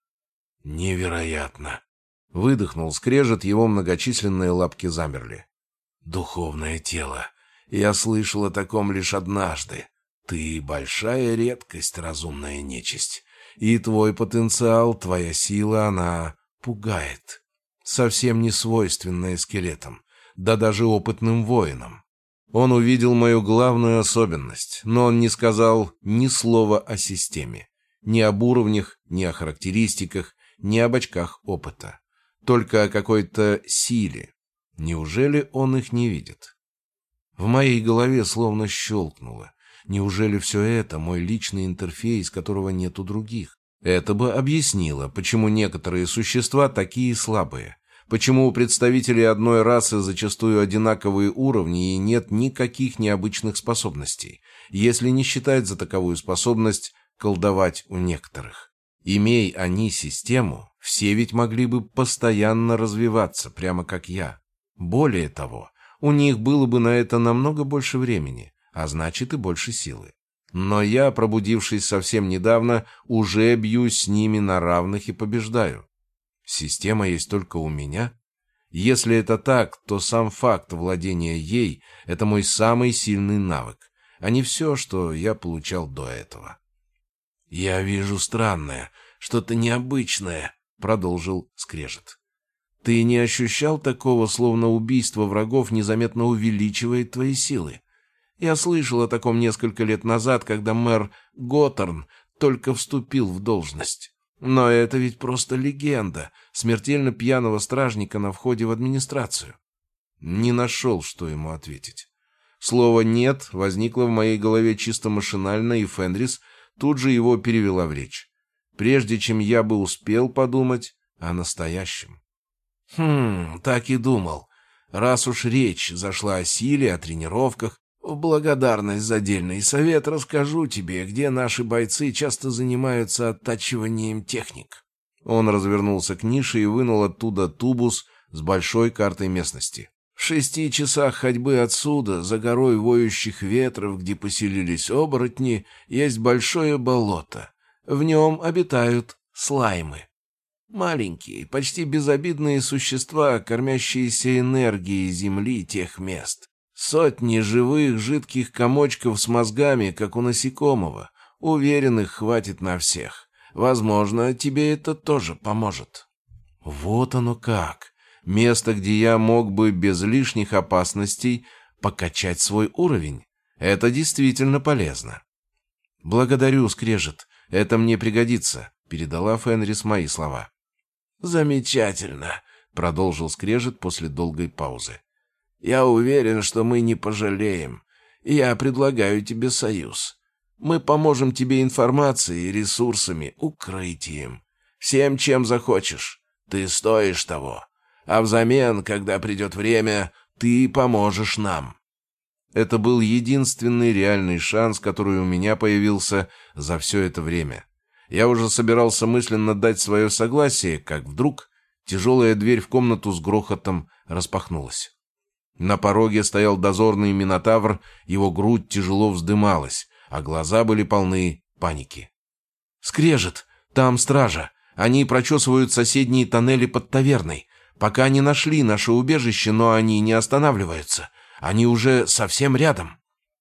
«Невероятно!» — выдохнул скрежет, его многочисленные лапки замерли. «Духовное тело. Я слышал о таком лишь однажды. Ты большая редкость, разумная нечисть. И твой потенциал, твоя сила, она пугает. Совсем не свойственная скелетам, да даже опытным воинам. Он увидел мою главную особенность, но он не сказал ни слова о системе, ни об уровнях, ни о характеристиках, ни об очках опыта. Только о какой-то силе. Неужели он их не видит? В моей голове словно щелкнуло. Неужели все это мой личный интерфейс, которого нет у других? Это бы объяснило, почему некоторые существа такие слабые. Почему у представителей одной расы зачастую одинаковые уровни и нет никаких необычных способностей, если не считать за таковую способность колдовать у некоторых. Имей они систему, все ведь могли бы постоянно развиваться, прямо как я. Более того, у них было бы на это намного больше времени, а значит и больше силы. Но я, пробудившись совсем недавно, уже бьюсь с ними на равных и побеждаю. Система есть только у меня? Если это так, то сам факт владения ей — это мой самый сильный навык, а не все, что я получал до этого. «Я вижу странное, что-то необычное», — продолжил скрежет. «Ты не ощущал такого, словно убийство врагов незаметно увеличивает твои силы? Я слышал о таком несколько лет назад, когда мэр Готтерн только вступил в должность. Но это ведь просто легенда смертельно пьяного стражника на входе в администрацию». Не нашел, что ему ответить. Слово «нет» возникло в моей голове чисто машинально, и Фенрис тут же его перевела в речь, прежде чем я бы успел подумать о настоящем. Так и думал. Раз уж речь зашла о силе, о тренировках, в благодарность за дельный совет расскажу тебе, где наши бойцы часто занимаются оттачиванием техник». Он развернулся к нише и вынул оттуда тубус с большой картой местности. «В 6 часах ходьбы отсюда, за горой воющих ветров, где поселились оборотни, есть большое болото. В нем обитают слаймы. Маленькие, почти безобидные существа, кормящиеся энергией земли тех мест. Сотни живых жидких комочков с мозгами, как у насекомого. Уверенных хватит на всех. Возможно, тебе это тоже поможет». Вот оно как. Место, где я мог бы без лишних опасностей покачать свой уровень. Это действительно полезно. «Благодарю, скрежет. Это мне пригодится», — передала Фенрис мои слова. «Замечательно», — продолжил скрежет после долгой паузы. «Я уверен, что мы не пожалеем. Я предлагаю тебе союз. Мы поможем тебе информацией, ресурсами, укрытием. Всем, чем захочешь. Ты стоишь того. А взамен, когда придет время, ты поможешь нам». Это был единственный реальный шанс, который у меня появился за все это время. Я уже собирался мысленно дать свое согласие, как вдруг тяжелая дверь в комнату с грохотом распахнулась. На пороге стоял дозорный минотавр, его грудь тяжело вздымалась, а глаза были полны паники. «Скрежет! Там стража! Они прочесывают соседние тоннели под таверной. Пока не нашли наше убежище, но они не останавливаются. Они уже совсем рядом».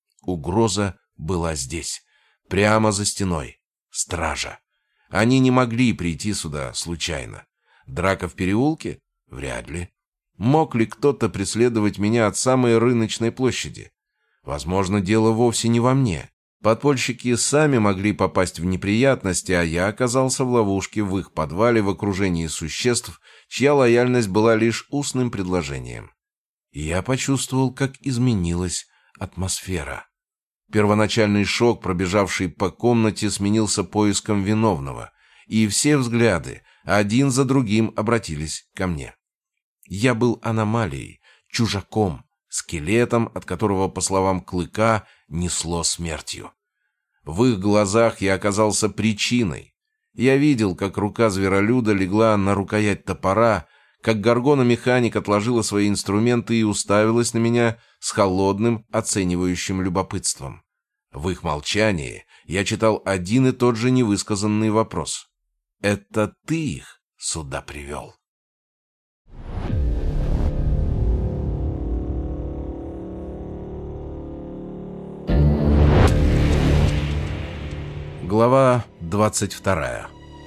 Угроза была здесь, прямо за стеной. Стража. Они не могли прийти сюда случайно. Драка в переулке? Вряд ли. Мог ли кто-то преследовать меня от самой рыночной площади? Возможно, дело вовсе не во мне. Подпольщики сами могли попасть в неприятности, а я оказался в ловушке в их подвале в окружении существ, чья лояльность была лишь устным предложением. И я почувствовал, как изменилась атмосфера. Первоначальный шок, пробежавший по комнате, сменился поиском виновного, и все взгляды один за другим обратились ко мне. Я был аномалией, чужаком, скелетом, от которого, по словам Клыка, несло смертью. В их глазах я оказался причиной. Я видел, как рука зверолюда легла на рукоять топора, как горгона-механик отложила свои инструменты и уставилась на меня с холодным, оценивающим любопытством. В их молчании я читал один и тот же невысказанный вопрос. «Это ты их сюда привел?» Глава 22.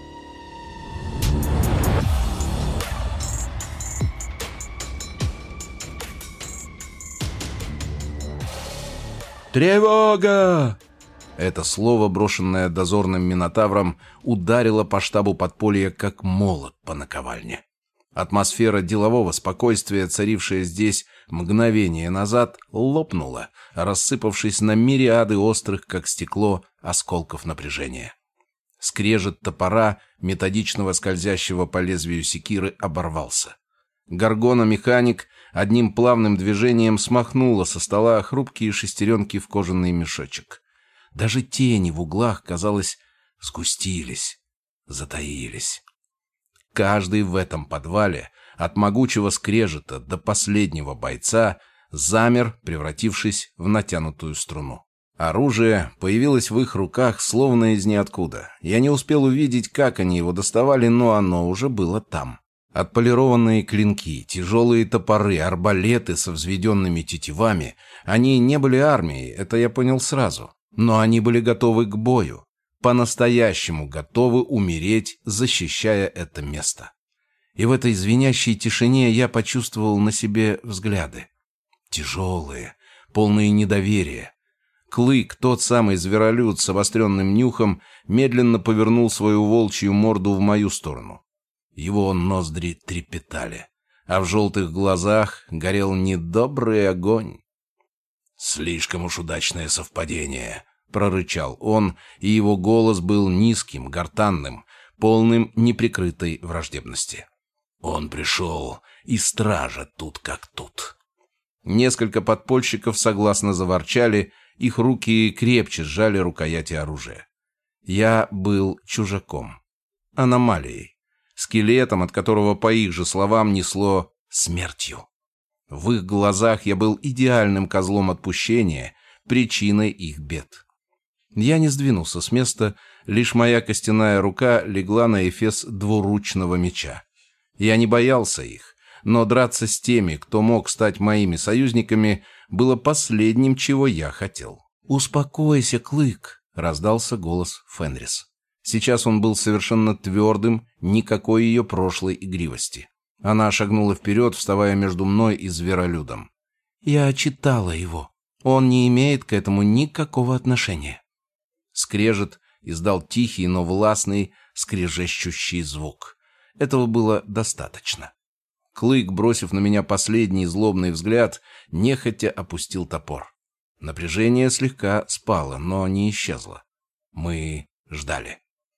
«Тревога!» Это слово, брошенное дозорным минотавром, ударило по штабу подполья, как молот по наковальне. Атмосфера делового спокойствия, царившая здесь мгновение назад, лопнула, рассыпавшись на мириады острых, как стекло, осколков напряжения. Скрежет топора, методичного скользящего по лезвию секиры, оборвался. Горгона-механик одним плавным движением смахнула со стола хрупкие шестеренки в кожаный мешочек. Даже тени в углах, казалось, сгустились, затаились. Каждый в этом подвале, от могучего скрежета до последнего бойца, замер, превратившись в натянутую струну. Оружие появилось в их руках словно из ниоткуда. Я не успел увидеть, как они его доставали, но оно уже было там. Отполированные клинки, тяжелые топоры, арбалеты со взведенными тетивами. Они не были армией, это я понял сразу. Но они были готовы к бою. По-настоящему готовы умереть, защищая это место. И в этой звенящей тишине я почувствовал на себе взгляды. Тяжелые, полные недоверия. Клык, тот самый зверолюд с обостренным нюхом, медленно повернул свою волчью морду в мою сторону. Его ноздри трепетали, а в желтых глазах горел недобрый огонь. «Слишком уж удачное совпадение», — прорычал он, и его голос был низким, гортанным, полным неприкрытой враждебности. «Он пришел, и стража тут как тут». Несколько подпольщиков согласно заворчали, их руки крепче сжали рукояти оружия. Я был чужаком, аномалией, скелетом, от которого, по их же словам, несло смертью. В их глазах я был идеальным козлом отпущения, причиной их бед. Я не сдвинулся с места, лишь моя костяная рука легла на эфес двуручного меча. Я не боялся их, но драться с теми, кто мог стать моими союзниками, было последним, чего я хотел. «Успокойся, Клык», — раздался голос Фенрис. Сейчас он был совершенно твердым, никакой ее прошлой игривости. Она шагнула вперед, вставая между мной и зверолюдом. «Я читала его. Он не имеет к этому никакого отношения». Скрежет издал тихий, но властный, скрежещущий звук. Этого было достаточно. Клык, бросив на меня последний злобный взгляд, нехотя опустил топор. Напряжение слегка спало, но не исчезло. Мы ждали.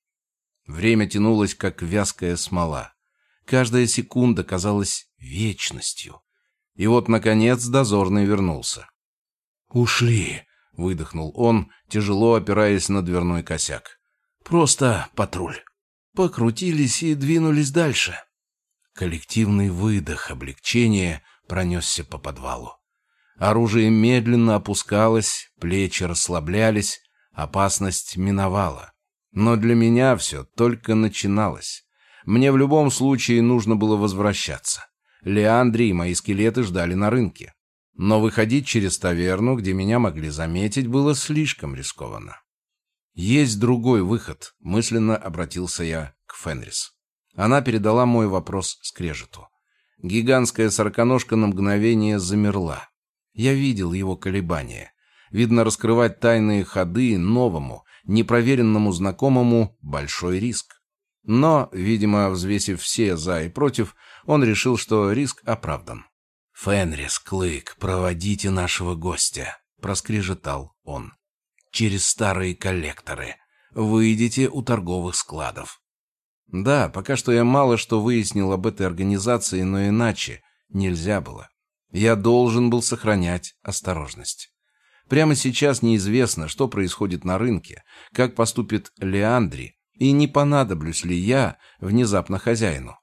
Время тянулось, как вязкая смола. Каждая секунда казалась вечностью. И вот, наконец, дозорный вернулся. «Ушли», — выдохнул он, тяжело опираясь на дверной косяк. «Просто патруль». Покрутились и двинулись дальше. Коллективный выдох облегчения пронесся по подвалу. Оружие медленно опускалось, плечи расслаблялись, опасность миновала. Но для меня все только начиналось. Мне в любом случае нужно было возвращаться. Леандри и мои скелеты ждали на рынке. Но выходить через таверну, где меня могли заметить, было слишком рискованно. «Есть другой выход», — мысленно обратился я к Фенрис. Она передала мой вопрос скрежету. Гигантская сороконожка на мгновение замерла. Я видел его колебания. Видно, раскрывать тайные ходы новому, непроверенному знакомому — большой риск. Но, видимо, взвесив все «за» и «против», он решил, что риск оправдан. «Фенрис, Клык, проводите нашего гостя», — проскрежетал он. «Через старые коллекторы. Выйдете у торговых складов». Да, пока что я мало что выяснил об этой организации, но иначе нельзя было. Я должен был сохранять осторожность. Прямо сейчас неизвестно, что происходит на рынке, как поступит Леандри, и не понадоблюсь ли я внезапно хозяину.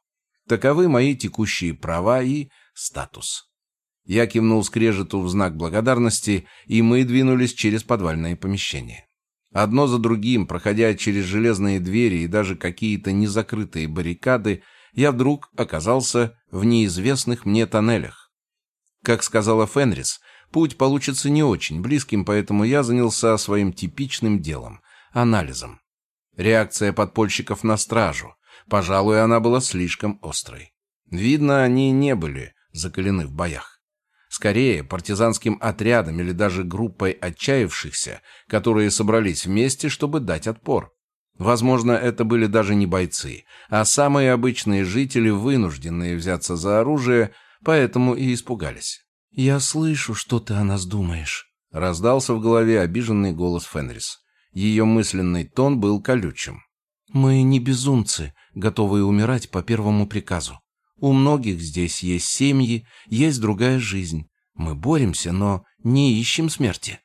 Таковы мои текущие права и статус. Я кивнул скрежету в знак благодарности, и мы двинулись через подвальное помещение. Одно за другим, проходя через железные двери и даже какие-то незакрытые баррикады, я вдруг оказался в неизвестных мне тоннелях. Как сказала Фенрис, путь получится не очень близким, поэтому я занялся своим типичным делом – анализом. Реакция подпольщиков на стражу. Пожалуй, она была слишком острой. Видно, они не были закалены в боях. Скорее, партизанским отрядом или даже группой отчаявшихся, которые собрались вместе, чтобы дать отпор. Возможно, это были даже не бойцы, а самые обычные жители, вынужденные взяться за оружие, поэтому и испугались. «Я слышу, что ты о нас думаешь», — раздался в голове обиженный голос Фенрис. Ее мысленный тон был колючим. «Мы не безумцы, готовые умирать по первому приказу. У многих здесь есть семьи, есть другая жизнь. Мы боремся, но не ищем смерти».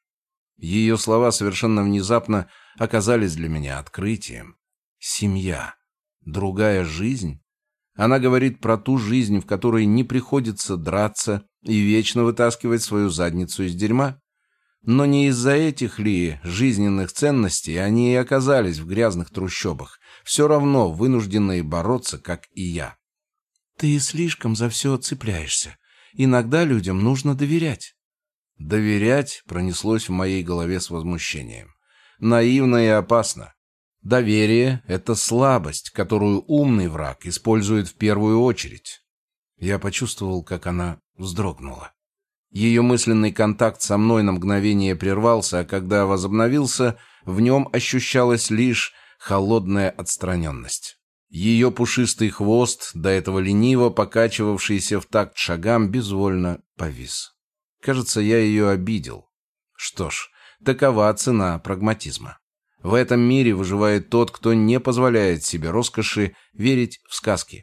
Ее слова совершенно внезапно оказались для меня открытием. Семья. Другая жизнь. Она говорит про ту жизнь, в которой не приходится драться и вечно вытаскивать свою задницу из дерьма. Но не из-за этих ли жизненных ценностей они и оказались в грязных трущобах, все равно вынужденные бороться, как и я. «Ты слишком за все цепляешься. Иногда людям нужно доверять». «Доверять» пронеслось в моей голове с возмущением. Наивно и опасно. Доверие — это слабость, которую умный враг использует в первую очередь. Я почувствовал, как она вздрогнула. Ее мысленный контакт со мной на мгновение прервался, а когда возобновился, в нем ощущалась лишь холодная отстраненность. Ее пушистый хвост, до этого лениво покачивавшийся в такт шагам, безвольно повис. Кажется, я ее обидел. Что ж, такова цена прагматизма. В этом мире выживает тот, кто не позволяет себе роскоши верить в сказки.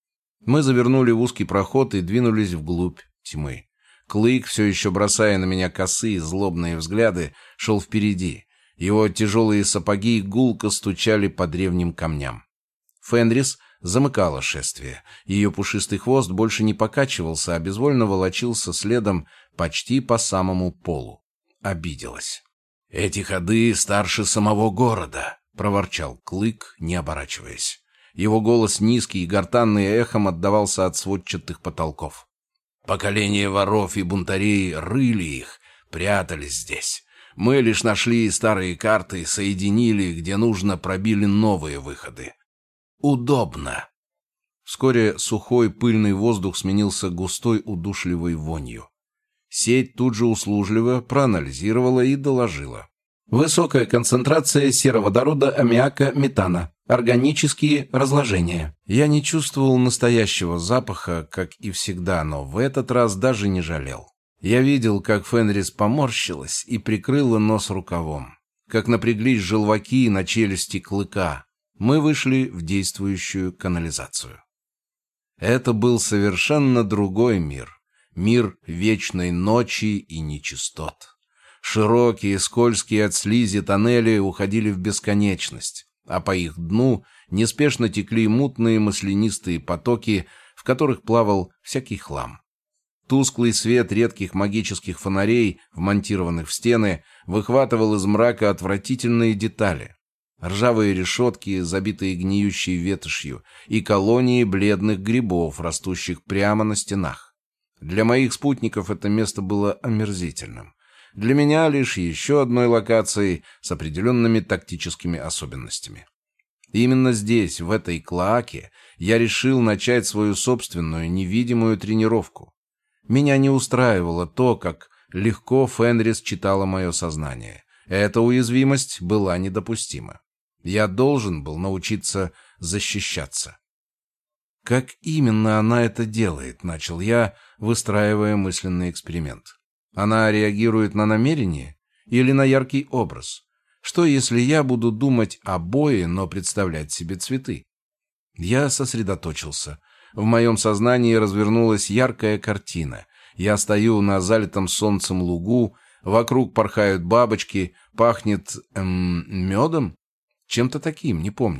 Мы завернули в узкий проход и двинулись вглубь тьмы. Клык, все еще бросая на меня косые злобные взгляды, шел впереди. Его тяжелые сапоги гулко стучали по древним камням. Фенрис замыкала шествие. Ее пушистый хвост больше не покачивался, а безвольно волочился следом почти по самому полу. Обиделась. «Эти ходы старше самого города», — проворчал Клык, не оборачиваясь. Его голос низкий и гортанный эхом отдавался от сводчатых потолков. «Поколение воров и бунтарей рыли их, прятались здесь. Мы лишь нашли старые карты, соединили, где нужно, пробили новые выходы. Удобно». Вскоре сухой пыльный воздух сменился густой удушливой вонью. Сеть тут же услужливо проанализировала и доложила. Высокая концентрация сероводорода, аммиака, метана. Органические разложения. Я не чувствовал настоящего запаха, как и всегда, но в этот раз даже не жалел. Я видел, как Фенрис поморщилась и прикрыла нос рукавом, как напряглись желваки на челюсти Клыка. Мы вышли в действующую канализацию. Это был совершенно другой мир. Мир вечной ночи и нечистот. Широкие, скользкие от слизи тоннели уходили в бесконечность, а по их дну неспешно текли мутные маслянистые потоки, в которых плавал всякий хлам. Тусклый свет редких магических фонарей, вмонтированных в стены, выхватывал из мрака отвратительные детали. Ржавые решетки, забитые гниющей ветошью, и колонии бледных грибов, растущих прямо на стенах. Для моих спутников это место было омерзительным. Для меня лишь еще одной локацией с определенными тактическими особенностями. Именно здесь, в этой клоаке, я решил начать свою собственную невидимую тренировку. Меня не устраивало то, как легко Фенрис читала мое сознание. Эта уязвимость была недопустима. Я должен был научиться защищаться. «Как именно она это делает?» — начал я, выстраивая мысленный эксперимент. «Она реагирует на намерение или на яркий образ? Что, если я буду думать о бое, но представлять себе цветы?» Я сосредоточился. В моем сознании развернулась яркая картина. Я стою на залитом солнцем лугу, вокруг порхают бабочки, пахнет медом? Чем-то таким, не помню.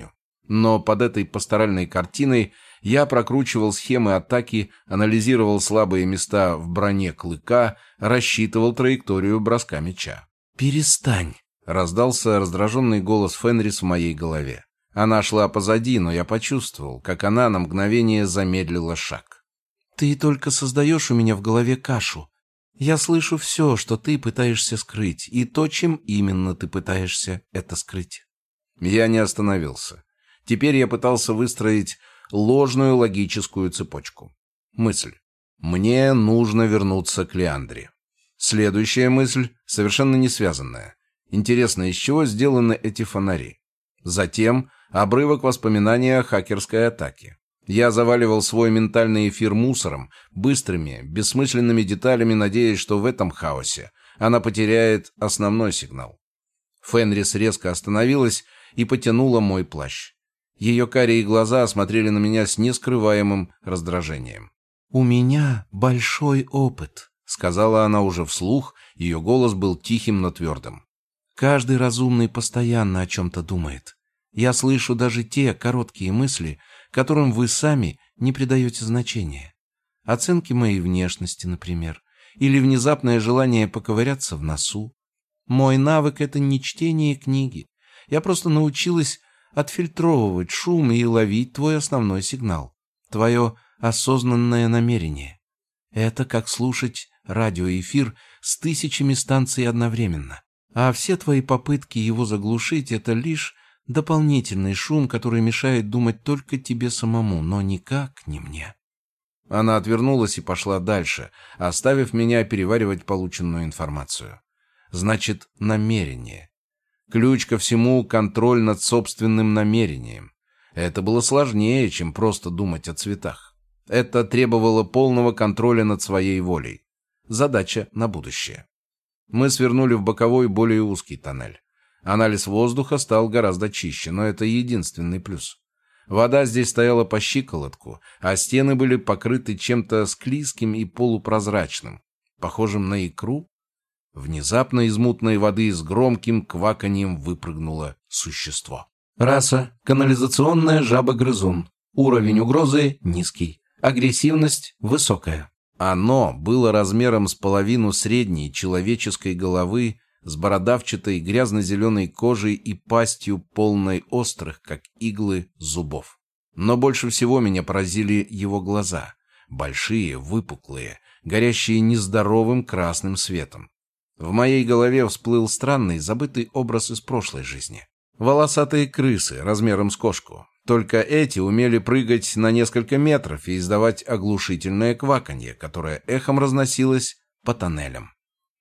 Но под этой пасторальной картиной я прокручивал схемы атаки, анализировал слабые места в броне Клыка, рассчитывал траекторию броска меча. «Перестань!» — раздался раздраженный голос Фенрис в моей голове. Она шла позади, но я почувствовал, как она на мгновение замедлила шаг. «Ты только создаешь у меня в голове кашу. Я слышу все, что ты пытаешься скрыть, и то, чем именно ты пытаешься это скрыть». Я не остановился. Теперь я пытался выстроить ложную логическую цепочку. Мысль. Мне нужно вернуться к Лиандре. Следующая мысль, совершенно не связанная. Интересно, из чего сделаны эти фонари? Затем обрывок воспоминания о хакерской атаке. Я заваливал свой ментальный эфир мусором, быстрыми, бессмысленными деталями, надеясь, что в этом хаосе она потеряет основной сигнал. Фенрис резко остановилась и потянула мой плащ. Ее карие глаза смотрели на меня с нескрываемым раздражением. «У меня большой опыт», — сказала она уже вслух, ее голос был тихим, но твердым. «Каждый разумный постоянно о чем-то думает. Я слышу даже те короткие мысли, которым вы сами не придаете значения. Оценки моей внешности, например, или внезапное желание поковыряться в носу. Мой навык — это не чтение книги. Я просто научилась отфильтровывать шум и ловить твой основной сигнал, твое осознанное намерение. Это как слушать радиоэфир с тысячами станций одновременно. А все твои попытки его заглушить — это лишь дополнительный шум, который мешает думать только тебе самому, но никак не мне». Она отвернулась и пошла дальше, оставив меня переваривать полученную информацию. Значит, намерение. Ключ ко всему — контроль над собственным намерением. Это было сложнее, чем просто думать о цветах. Это требовало полного контроля над своей волей. Задача на будущее. Мы свернули в боковой, более узкий тоннель. Анализ воздуха стал гораздо чище, но это единственный плюс. Вода здесь стояла по щиколотку, а стены были покрыты чем-то склизким и полупрозрачным, похожим на икру. Внезапно из мутной воды с громким кваканьем выпрыгнуло существо. Раса – канализационная жаба-грызун. Уровень угрозы – низкий. Агрессивность – высокая. Оно было размером с половину средней человеческой головы, с бородавчатой грязно-зеленой кожей и пастью, полной острых, как иглы, зубов. Но больше всего меня поразили его глаза. Большие, выпуклые, горящие нездоровым красным светом. В моей голове всплыл странный, забытый образ из прошлой жизни. Волосатые крысы размером с кошку. Только эти умели прыгать на несколько метров и издавать оглушительное кваканье, которое эхом разносилось по тоннелям.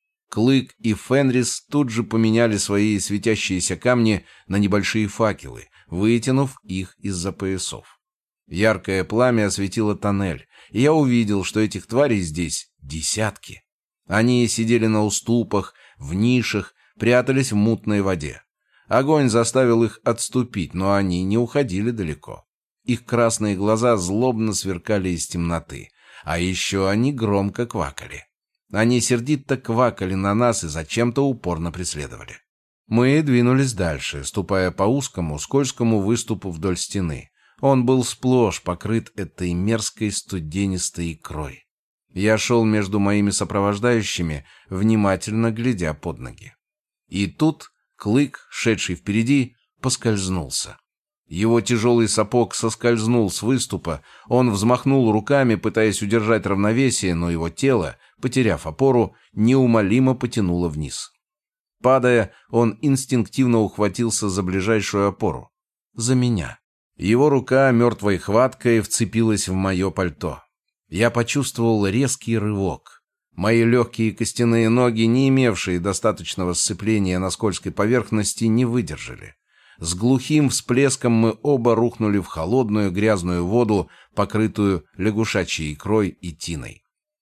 Клык и Фенрис тут же поменяли свои светящиеся камни на небольшие факелы, вытянув их из-за поясов. Яркое пламя осветило тоннель, и я увидел, что этих тварей здесь десятки. Они сидели на уступах, в нишах, прятались в мутной воде. Огонь заставил их отступить, но они не уходили далеко. Их красные глаза злобно сверкали из темноты, а еще они громко квакали. Они сердито квакали на нас и зачем-то упорно преследовали. Мы двинулись дальше, ступая по узкому, скользкому выступу вдоль стены. Он был сплошь покрыт этой мерзкой студенистой икрой. Я шел между моими сопровождающими, внимательно глядя под ноги. И тут Клык, шедший впереди, поскользнулся. Его тяжелый сапог соскользнул с выступа, он взмахнул руками, пытаясь удержать равновесие, но его тело, потеряв опору, неумолимо потянуло вниз. Падая, он инстинктивно ухватился за ближайшую опору. За меня. Его рука мертвой хваткой вцепилась в мое пальто. Я почувствовал резкий рывок. Мои легкие костяные ноги, не имевшие достаточного сцепления на скользкой поверхности, не выдержали. С глухим всплеском мы оба рухнули в холодную грязную воду, покрытую лягушачьей икрой и тиной.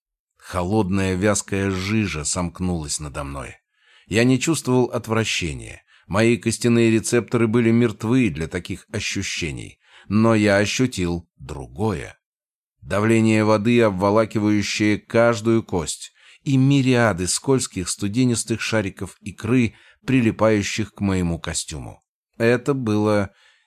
Холодная вязкая жижа сомкнулась надо мной. Я не чувствовал отвращения. Мои костяные рецепторы были мертвы для таких ощущений. Но я ощутил другое. Давление воды, обволакивающее каждую кость, и мириады скользких студенистых шариков икры, прилипающих к моему костюму. Это было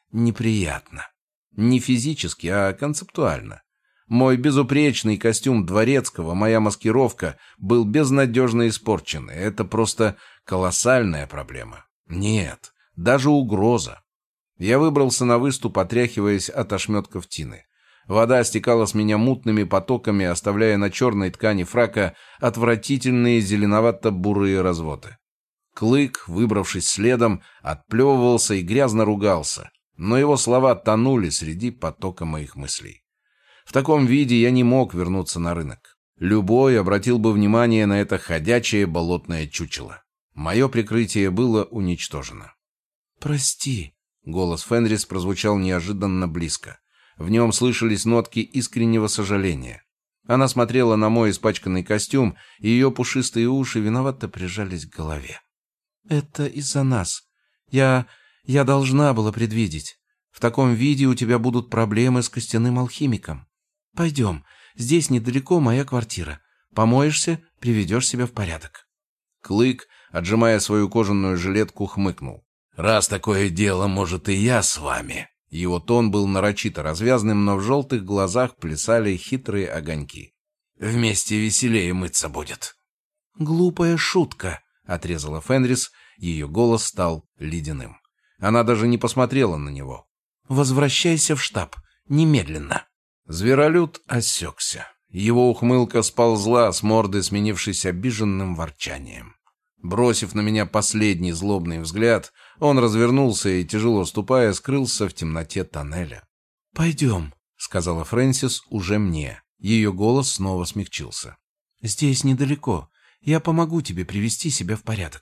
неприятно. Не физически, а концептуально. Мой безупречный костюм дворецкого, моя маскировка был безнадежно испорчен. Это просто колоссальная проблема. Нет, даже угроза. Я выбрался на выступ, отряхиваясь от ошметков тины. Вода стекала с меня мутными потоками, оставляя на черной ткани фрака отвратительные зеленовато-бурые разводы. Клык, выбравшись следом, отплевывался и грязно ругался, но его слова тонули среди потока моих мыслей. В таком виде я не мог вернуться на рынок. Любой обратил бы внимание на это ходячее болотное чучело. Мое прикрытие было уничтожено. «Прости», — голос Фенрис прозвучал неожиданно близко. В нем слышались нотки искреннего сожаления. Она смотрела на мой испачканный костюм, и ее пушистые уши виновато прижались к голове. «Это из-за нас. Я должна была предвидеть. В таком виде у тебя будут проблемы с костяным алхимиком. Пойдем, здесь недалеко моя квартира. Помоешься, приведешь себя в порядок». Клык, отжимая свою кожаную жилетку, хмыкнул. «Раз такое дело, может, и я с вами». Его тон был нарочито развязным, но в желтых глазах плясали хитрые огоньки. «Вместе веселее мыться будет». «Глупая шутка», — отрезала Фенрис, ее голос стал ледяным. Она даже не посмотрела на него. «Возвращайся в штаб. Немедленно». Зверолюд осекся. Его ухмылка сползла с морды, сменившись обиженным ворчанием. Бросив на меня последний злобный взгляд, он развернулся и, тяжело ступая, скрылся в темноте тоннеля. «Пойдем», — сказала Фрэнсис уже мне. Ее голос снова смягчился. «Здесь недалеко. Я помогу тебе привести себя в порядок».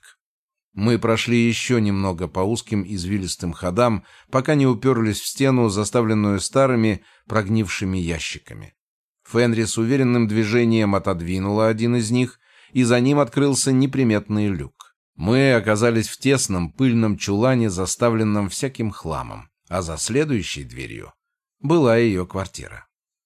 Мы прошли еще немного по узким извилистым ходам, пока не уперлись в стену, заставленную старыми прогнившими ящиками. Фенрис уверенным движением отодвинула один из них, и за ним открылся неприметный люк. Мы оказались в тесном пыльном чулане, заставленном всяким хламом, а за следующей дверью была ее квартира.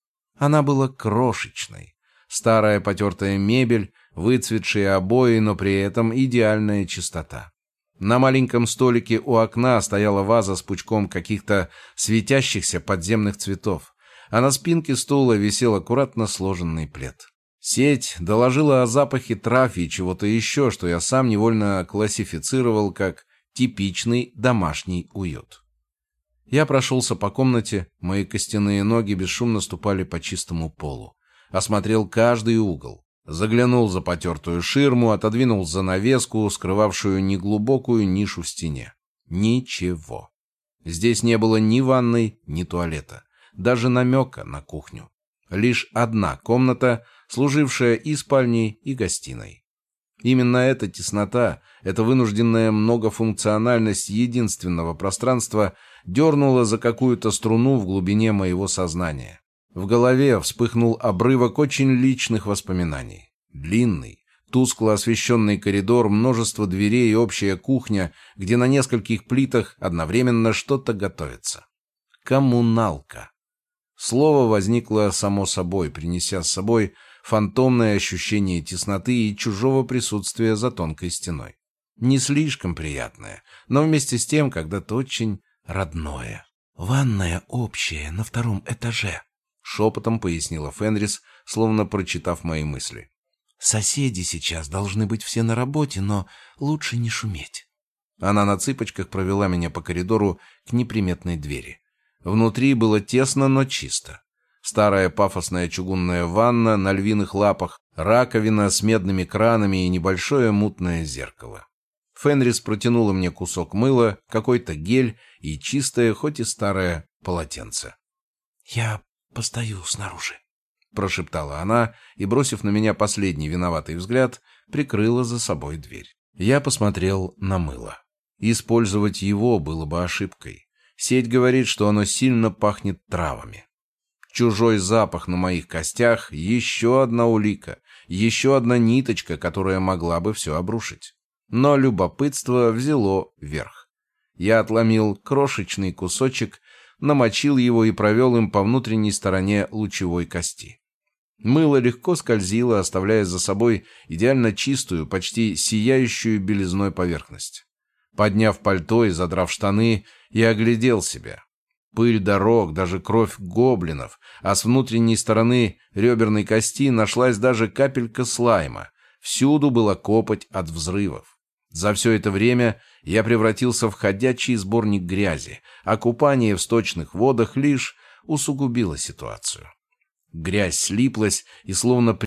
Она была крошечной. Старая потертая мебель, выцветшие обои, но при этом идеальная чистота. На маленьком столике у окна стояла ваза с пучком каких-то светящихся подземных цветов, а на спинке стула висел аккуратно сложенный плед. Сеть доложила о запахе трав и чего-то еще, что я сам невольно классифицировал как типичный домашний уют. Я прошелся по комнате, мои костяные ноги бесшумно ступали по чистому полу. Осмотрел каждый угол. Заглянул за потертую ширму, отодвинул занавеску, скрывавшую неглубокую нишу в стене. Ничего. Здесь не было ни ванной, ни туалета, даже намека на кухню. Лишь одна комната, служившая и спальней, и гостиной. Именно эта теснота, эта вынужденная многофункциональность единственного пространства дернула за какую-то струну в глубине моего сознания. В голове вспыхнул обрывок очень личных воспоминаний. Длинный, тускло освещенный коридор, множество дверей и общая кухня, где на нескольких плитах одновременно что-то готовится. Коммуналка. Слово возникло само собой, принеся с собой фантомное ощущение тесноты и чужого присутствия за тонкой стеной. Не слишком приятное, но вместе с тем когда-то очень родное. «Ванная общая на 2-м этаже», — шепотом пояснила Фенрис, словно прочитав мои мысли. «Соседи сейчас должны быть все на работе, но лучше не шуметь». Она на цыпочках провела меня по коридору к неприметной двери. Внутри было тесно, но чисто. Старая пафосная чугунная ванна на львиных лапах, раковина с медными кранами и небольшое мутное зеркало. Фенрис протянула мне кусок мыла, какой-то гель и чистое, хоть и старое, полотенце. «Я постою снаружи», — прошептала она и, бросив на меня последний виноватый взгляд, прикрыла за собой дверь. Я посмотрел на мыло. Использовать его было бы ошибкой. Сеть говорит, что оно сильно пахнет травами. Чужой запах на моих костях — еще одна улика, еще одна ниточка, которая могла бы все обрушить. Но любопытство взяло верх. Я отломил крошечный кусочек, намочил его и провел им по внутренней стороне лучевой кости. Мыло легко скользило, оставляя за собой идеально чистую, почти сияющую белизной поверхность. Подняв пальто и задрав штаны, я оглядел себя. Пыль дорог, даже кровь гоблинов, а с внутренней стороны реберной кости нашлась даже капелька слайма. Всюду была копоть от взрывов. За все это время я превратился в ходячий сборник грязи, а купание в сточных водах лишь усугубило ситуацию. Грязь слиплась и словно